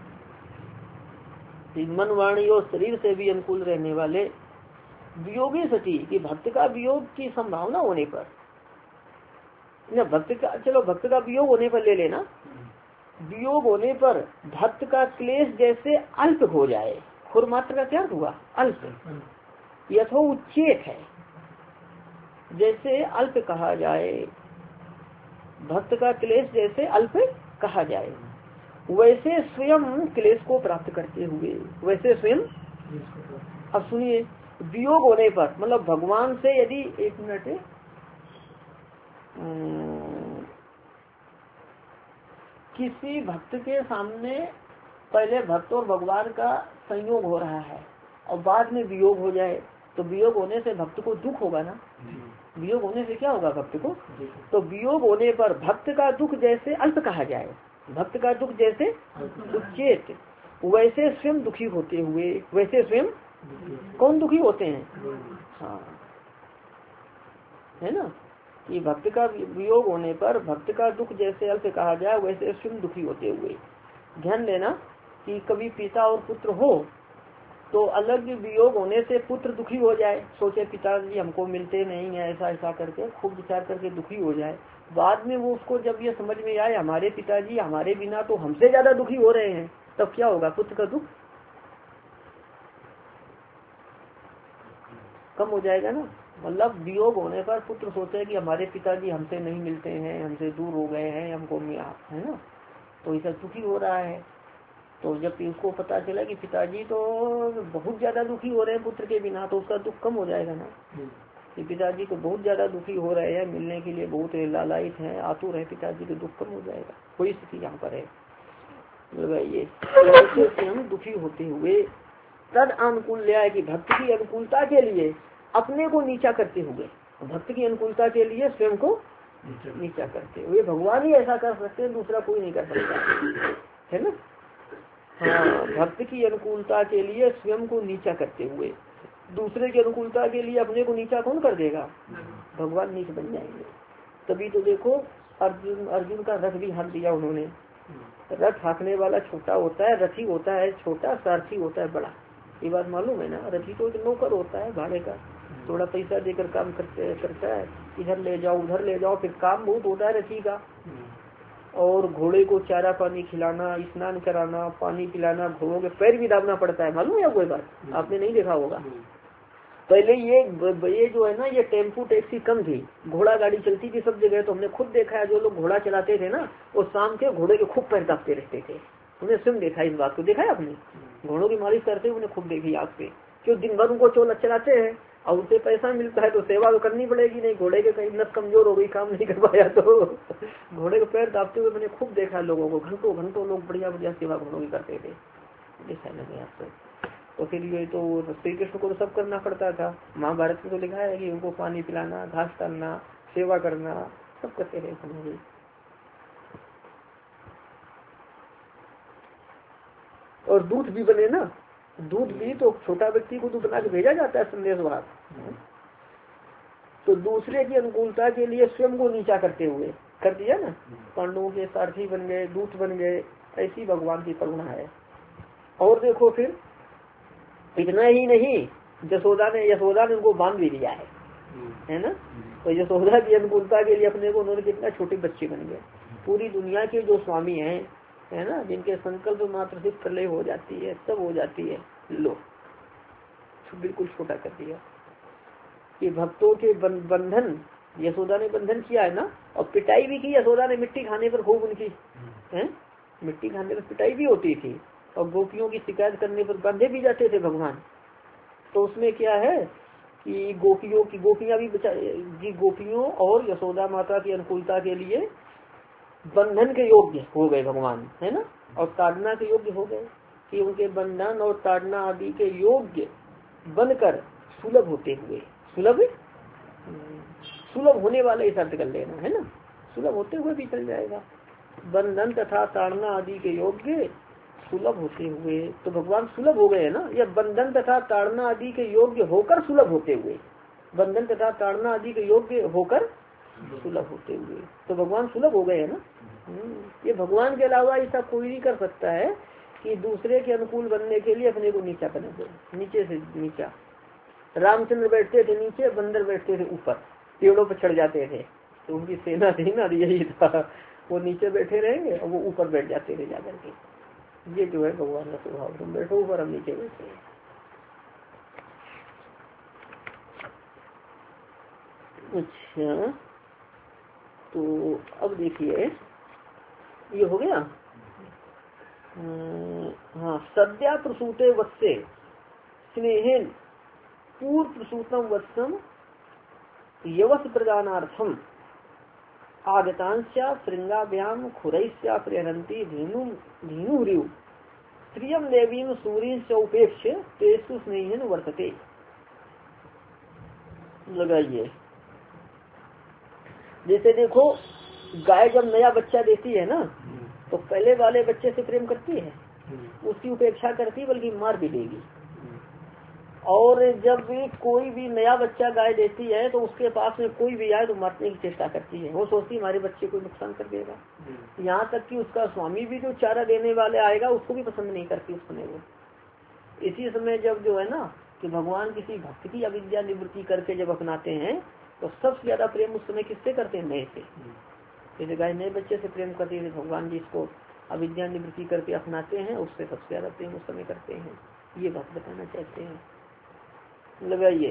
मन वाणी और शरीर से भी अनुकूल रहने वाले वियोगी सती, कि भक्त का वियोग की संभावना होने पर, भक्त का, चलो भक्त का वियोग होने पर ले लेना, वियोग होने पर भक्त का क्लेश जैसे अल्प हो जाए। खुर मात्र का क्या हुआ, अल्प, यथोचित है, जैसे अल्प कहा जाए, भक्त का क्लेश जैसे अल्प कहा जाए, वैसे स्वयं क्लेश को प्राप्त करते हुए, वैसे स्वयं। अब सुनिए, वियोग होने पर मतलब भगवान से यदि, एक मिनट, किसी भक्त के सामने पहले भक्त और भगवान का संयोग हो रहा है और बाद में वियोग हो जाए, तो वियोग होने से भक्त को दुख होगा ना, वियोग होने से क्या होगा भक्त को। तो वियोग होने पर भक्त का दुख जैसे अल्प कहा जाए, भक्त का दुख जैसे उच्चेत, वैसे स्वयं दुखी होते हुए, वैसे स्वयं कौन दुखी होते हैं। हाँ है ना, कि भक्त का वियोग होने पर भक्त का दुख जैसे अल्प कहा जाए वैसे स्वयं दुखी होते हुए। ध्यान देना कि कभी पिता और पुत्र हो तो अलग वियोग होने से पुत्र दुखी हो जाए, सोचे पिताजी हमको मिलते नहीं है, ऐसा ऐसा करके खूब विचार करके दुखी हो जाए। बाद में वो उसको जब ये समझ में आए हमारे पिताजी हमारे बिना तो हमसे ज्यादा दुखी हो रहे हैं, तब क्या होगा, पुत्र का दुख कम हो जाएगा ना। मतलब वियोग होने पर पुत्र सोचे कि हमारे पिताजी हमसे नहीं मिलते हैं, हमसे दूर हो गए हैं, हमको है ना, तो इसे दुखी हो रहा है। तो जब उसको पता चला कि पिताजी तो बहुत ज्यादा दुखी हो रहे हैं पुत्र के बिना, तो उसका दुख कम हो जाएगा ना, कि पिताजी तो बहुत ज्यादा दुखी हो रहे हैं, मिलने के लिए बहुत लालायित हैं, आतुर है पिताजी, तो दुख कम हो जाएगा। कोई स्थिति यहाँ पर है लगाइए, हम दुखी होते हुए तद अनुकूल कि भक्त की अनुकूलता के लिए अपने को नीचा करते हुए, भक्त की अनुकूलता के लिए स्वयं को नीचा करते हुए, भगवान ही ऐसा कर सकते हैं, दूसरा कोई नहीं कर सकता है ना। हाँ, भक्त की अनुकूलता के लिए स्वयं को नीचा करते हुए, दूसरे की अनुकूलता के लिए अपने को नीचा कौन कर देगा, भगवान नीच बन जाएंगे। तभी तो देखो अर्जुन का रथ भी हाथ दिया उन्होंने। रथ हाँकने वाला छोटा होता है, रथी होता है छोटा, सारथी होता है बड़ा, ये बात मालूम है ना। रथी तो एक नौकर होता है भाड़े का, थोड़ा पैसा देकर काम करता है, इधर ले जाओ उधर ले जाओ, फिर काम बहुत होता है रथी का। और घोड़े को चारा पानी खिलाना, स्नान कराना, पानी पिलाना, घोड़ों के पैर भी दाबना पड़ता है, मालूम है कोई बात, आपने नहीं देखा होगा। पहले ये जो है ना, ये टेम्पू टैक्सी कम थी, घोड़ा गाड़ी चलती थी सब जगह। तो हमने खुद देखा है, जो लोग घोड़ा चलाते थे ना, वो शाम के घोड़े के खूब पैर दाबते रहते थे। हमने स्वयं देखा इस बात को, देखा है आपने, घोड़ों की मालिश करते हुए खूब देखी आग पे, क्यों दिन भर उनको चोल चलाते हैं और उनसे पैसा मिलता है, तो सेवा तो करनी पड़ेगी। नहीं, घोड़े के कहीं नस कमजोर हो गई, काम नहीं कर पाया, तो घोड़े के पैर दाबते हुए मैंने खूब देखा लोगों को, घंटों घंटों लोग बढ़िया बढ़िया सेवा घोड़ों की करते थे, देखा लगे आपको। तो फिर ये तो श्री कृष्ण को तो सब करना पड़ता था। महाभारत में तो लिखा है कि उनको पानी पिलाना, घास डालना, सेवा करना, सब करते रहे समझिए। और दूध भी बने ना, दूध भी तो छोटा व्यक्ति को तो बना के भेजा जाता है संदेश वाहक। तो दूसरे की अनुकूलता के लिए स्वयं को नीचा करते हुए कर दिया ना, पांडवों के सारथी बन गए, दूत बन गए, ऐसी भगवान की करुणा है। और देखो फिर इतना ही नहीं, यशोदा ने उनको बांध भी दिया है ना। तो यशोदा की अनुकूलता के लिए अपने को उन्होंने कितना छोटे बच्चे बन गए। पूरी दुनिया के जो स्वामी हैं, है ना, जिनके संकल्प मात्र से प्रलय हो जाती है, सब हो जाती है, लो बिल्कुल छोटा कर दिया। कि भक्तों के बंधन यशोदा ने बंधन किया है ना, और पिटाई भी की यशोदा ने, मिट्टी खाने पर खूब उनकी है, मिट्टी खाने पर पिटाई भी होती थी, और गोपियों की शिकायत करने पर बांधे भी जाते थे भगवान। तो उसमें क्या है कि गोपियां भी जी, गोपियों और यशोदा माता की अनुकूलता के लिए बंधन के योग्य हो गए भगवान, है ना, और ताड़ना के योग्य हो गए, कि उनके बंधन और ताड़ना आदि के योग्य बनकर सुलभ होते हुए, सुलभ होने वाले इस अर्थ कर लेना, है ना, सुलभ होते हुए भी चल जाएगा। बंधन तथा ताड़ना आदि के योग्य सुलभ होते हुए, तो भगवान सुलभ हो गए है ना। यह बंधन तथा ताड़ना आदि के योग्य होकर सुलभ होते हुए, बंधन तथा ताड़ना आदि के योग्य होकर सुलभ होते हुए, तो भगवान सुलभ हो गए है ना। ये भगवान के अलावा ऐसा कोई नहीं कर सकता है कि दूसरे के अनुकूल बनने के लिए अपने को नीचा बना दे, नीचे से नीचा। रामचंद्र बैठते थे नीचे, बंदर बैठते थे ऊपर, पेड़ों पर चढ़ जाते थे, तो उनकी सेना थी ना, यही था, वो नीचे बैठे रहेंगे और वो ऊपर बैठ जाते थे जाकर के। ये जो है भगवान का स्वभाव, तुम बैठो ऊपर, हम नीचे बैठे। अच्छा, तो अब देखिए ये हो गया। हाँ, सद्या प्रसूते वत्से स्नेहन पूर्व प्रसूतम वत्सम यवस प्रदानार्थम आगतांस्या श्रृंगाभ्याम खुरैस्या प्रेरंती धीनु रिव स्त्रियम देवीम सूर्य से उपेक्ष तेसु स्नेहन वर्तते। लगाइए। जैसे देखो गाय जब नया बच्चा देती है ना तो पहले वाले बच्चे से प्रेम करती है, उसकी उपेक्षा करती है, बल्कि मार भी देगी। और जब भी कोई भी नया बच्चा गाय देती है तो उसके पास में कोई भी आए तो मारने की चेष्टा करती है, वो सोचती है हमारे बच्चे को नुकसान कर देगा। यहाँ तक कि उसका स्वामी भी जो चारा देने वाले आएगा उसको भी पसंद नहीं करती उस समय वो। इसी समय जब जो है ना कि भगवान किसी भक्त की अविद्या निवृत्ति करके जब अपनाते हैं तो सबसे ज्यादा प्रेम उस समय किससे करते हैं? नए से। जैसे गाय नए बच्चे से प्रेम करती है, भगवान जी इसको अविद्या निवृत्ति करके अपनाते हैं, उससे सबसे ज्यादा प्रेम उस समय करते हैं। ये बात बताना चाहते हैं। लगाइए,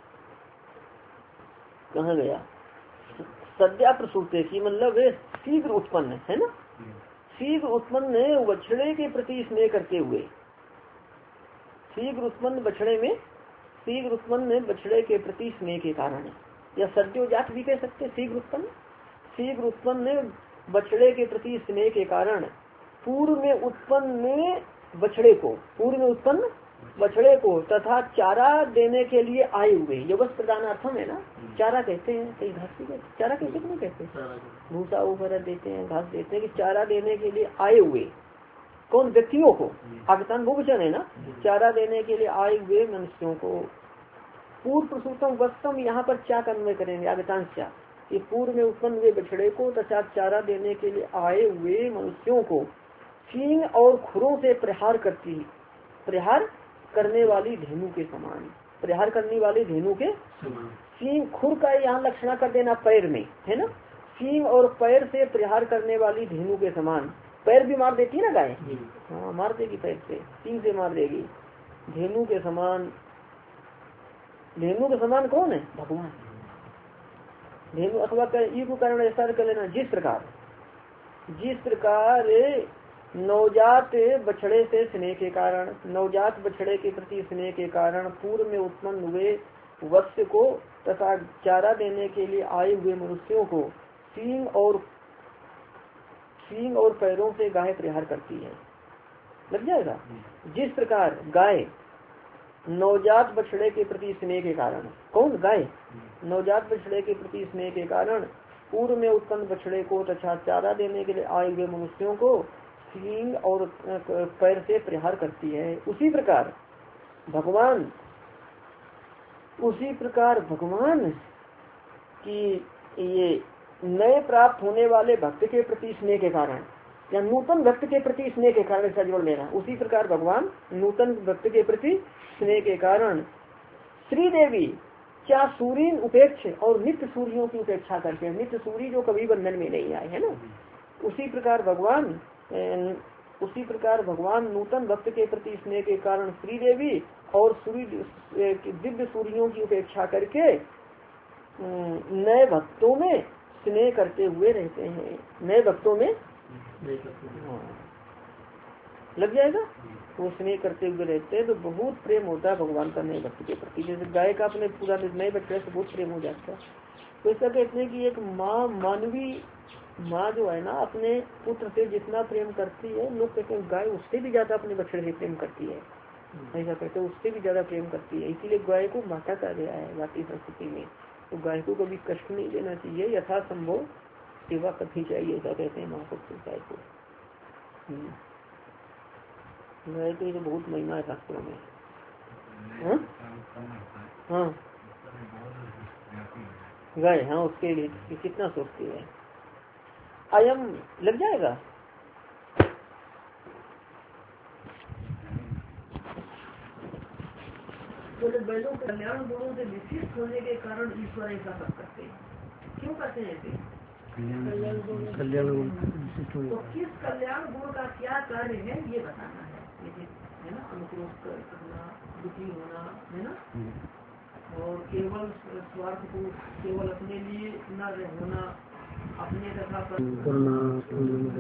कहाँ गया? सद्या प्रसूते की मतलब शीघ्र उत्पन्न है ना, शीघ्र उत्पन्न बछड़े के प्रति स्नेह करते हुए, शीघ्र उत्पन्न बछड़े में, शीघ्र उत्पन्न बछड़े के प्रति स्नेह के कारण, या सद्योजात भी कह सकते, शीघ्र उत्पन्न, शीघ्र उत्पन्न बछड़े के प्रति स्नेह के कारण पूर्व में उत्पन्न बछड़े को, पूर्व में उत्पन्न बछड़े को तथा चारा देने के लिए आए हुए, ये बस प्रदानार्थम है ना, चारा कहते हैं, कई घास भी कहते, चारा कैसे नहीं कहते, भूसा वगैरह देते हैं, घास देते हैं, कि चारा देने के लिए आए हुए कौन? व्यक्तियों को, आगतान बहुवचन है ना, चारा देने के लिए आए हुए मनुष्यों को। पूर्व प्रसूतम वस्तम, यहाँ पर क्या अन्वय करेंगे? आगतान क्या, कि पूर्व में उत्पन्न हुए बछड़े को तथा चारा देने के लिए आए हुए मनुष्यों को सींग और खुरों से प्रहार करती, प्रहार करने वाली धेनु के समान, प्रहार करने वाली धेनु के सींग, खुर का यहाँ लक्षणा कर देना पैर में है ना, सींग और पैर से प्रहार करने वाली धेनु के समान। पैर भी मार देती है ना गाय, हाँ मार देगी, पैर से, सींग से मार देगी। धेनु के समान, धेनु के समान कौन है? भगवान। धेनु अथवा ई को कारण ऐसा कर लेना, जिस प्रकार नवजात बछड़े से स्नेह के कारण, नवजात बछड़े के प्रति स्नेह के कारण पूर्व में उत्पन्न हुए वत्स को तथा चारा देने के लिए आए हुए मनुष्यों को सींग और पैरों से गाय प्रहार करती है। लग जाएगा। जिस प्रकार गाय नवजात बछड़े के प्रति स्नेह के कारण, कौन? गाय नवजात बछड़े के प्रति स्नेह के कारण पूर्व में उत्पन्न बछड़े को तथा चारा देने के लिए आए हुए मनुष्यों को सींग और पैर से प्रहार करती है, उसी प्रकार भगवान की ये नए प्राप्त होने वाले भक्त के प्रति स्नेह के कारण, या नूतन भक्त के प्रति स्नेह के कारण, ऐसा जोड़ लेना। उसी प्रकार भगवान नूतन भक्त के प्रति स्नेह के कारण श्री देवी क्या सूरी उपेक्ष और नित्य सूर्यों की उपेक्षा करके, नित्य सूरी जो कभी बंधन में नहीं आए है ना, उसी प्रकार भगवान नूतन भक्त के प्रति स्नेह के कारण श्री देवी और दिव्य सूर्यों की उपेक्षा करके नए भक्तों में स्नेह करते हुए रहते हैं, नए भक्तों में लग जाएगा, वो स्नेह करते हुए रहते हैं। तो बहुत प्रेम होता है भगवान का नए भक्त के प्रति। जैसे गाय का अपने पूरा नए बच्चे से बहुत प्रेम हो जाता है। तो ऐसा कहते हैं कि एक मानवी माँ जो है ना अपने पुत्र से जितना प्रेम करती है, लोग कहते हैं गाय उससे भी ज्यादा अपने बछड़े से प्रेम करती है, ऐसा कहते हैं, उससे भी ज्यादा प्रेम करती है। इसीलिए गाय को माता कहा गया है भारतीय संस्कृति में। तो गाय को कभी कष्ट नहीं देना चाहिए, यथासंभव सेवा करनी चाहिए, ऐसा कहते हैं महापुरुष गाय को। गाय की तो बहुत महिमा है शास्त्रों में। हाँ गाय, हाँ उसके लिए कितना सोचती है। अयम लग जाएगा। तो बैलों के कल्याण गुणों से विशिष्ट होने के कारण ईश्वर ऐसा सब करते हैं। क्यों करते हैं ऐसे? कल्याण गुण। तो किस कल्याण गुण का क्या कार्य है ये बताना है ना। अनुक्रोध करना, दुखी होना है ना, और केवल स्वार्थ को, केवल अपने लिए न होना, अपने तथा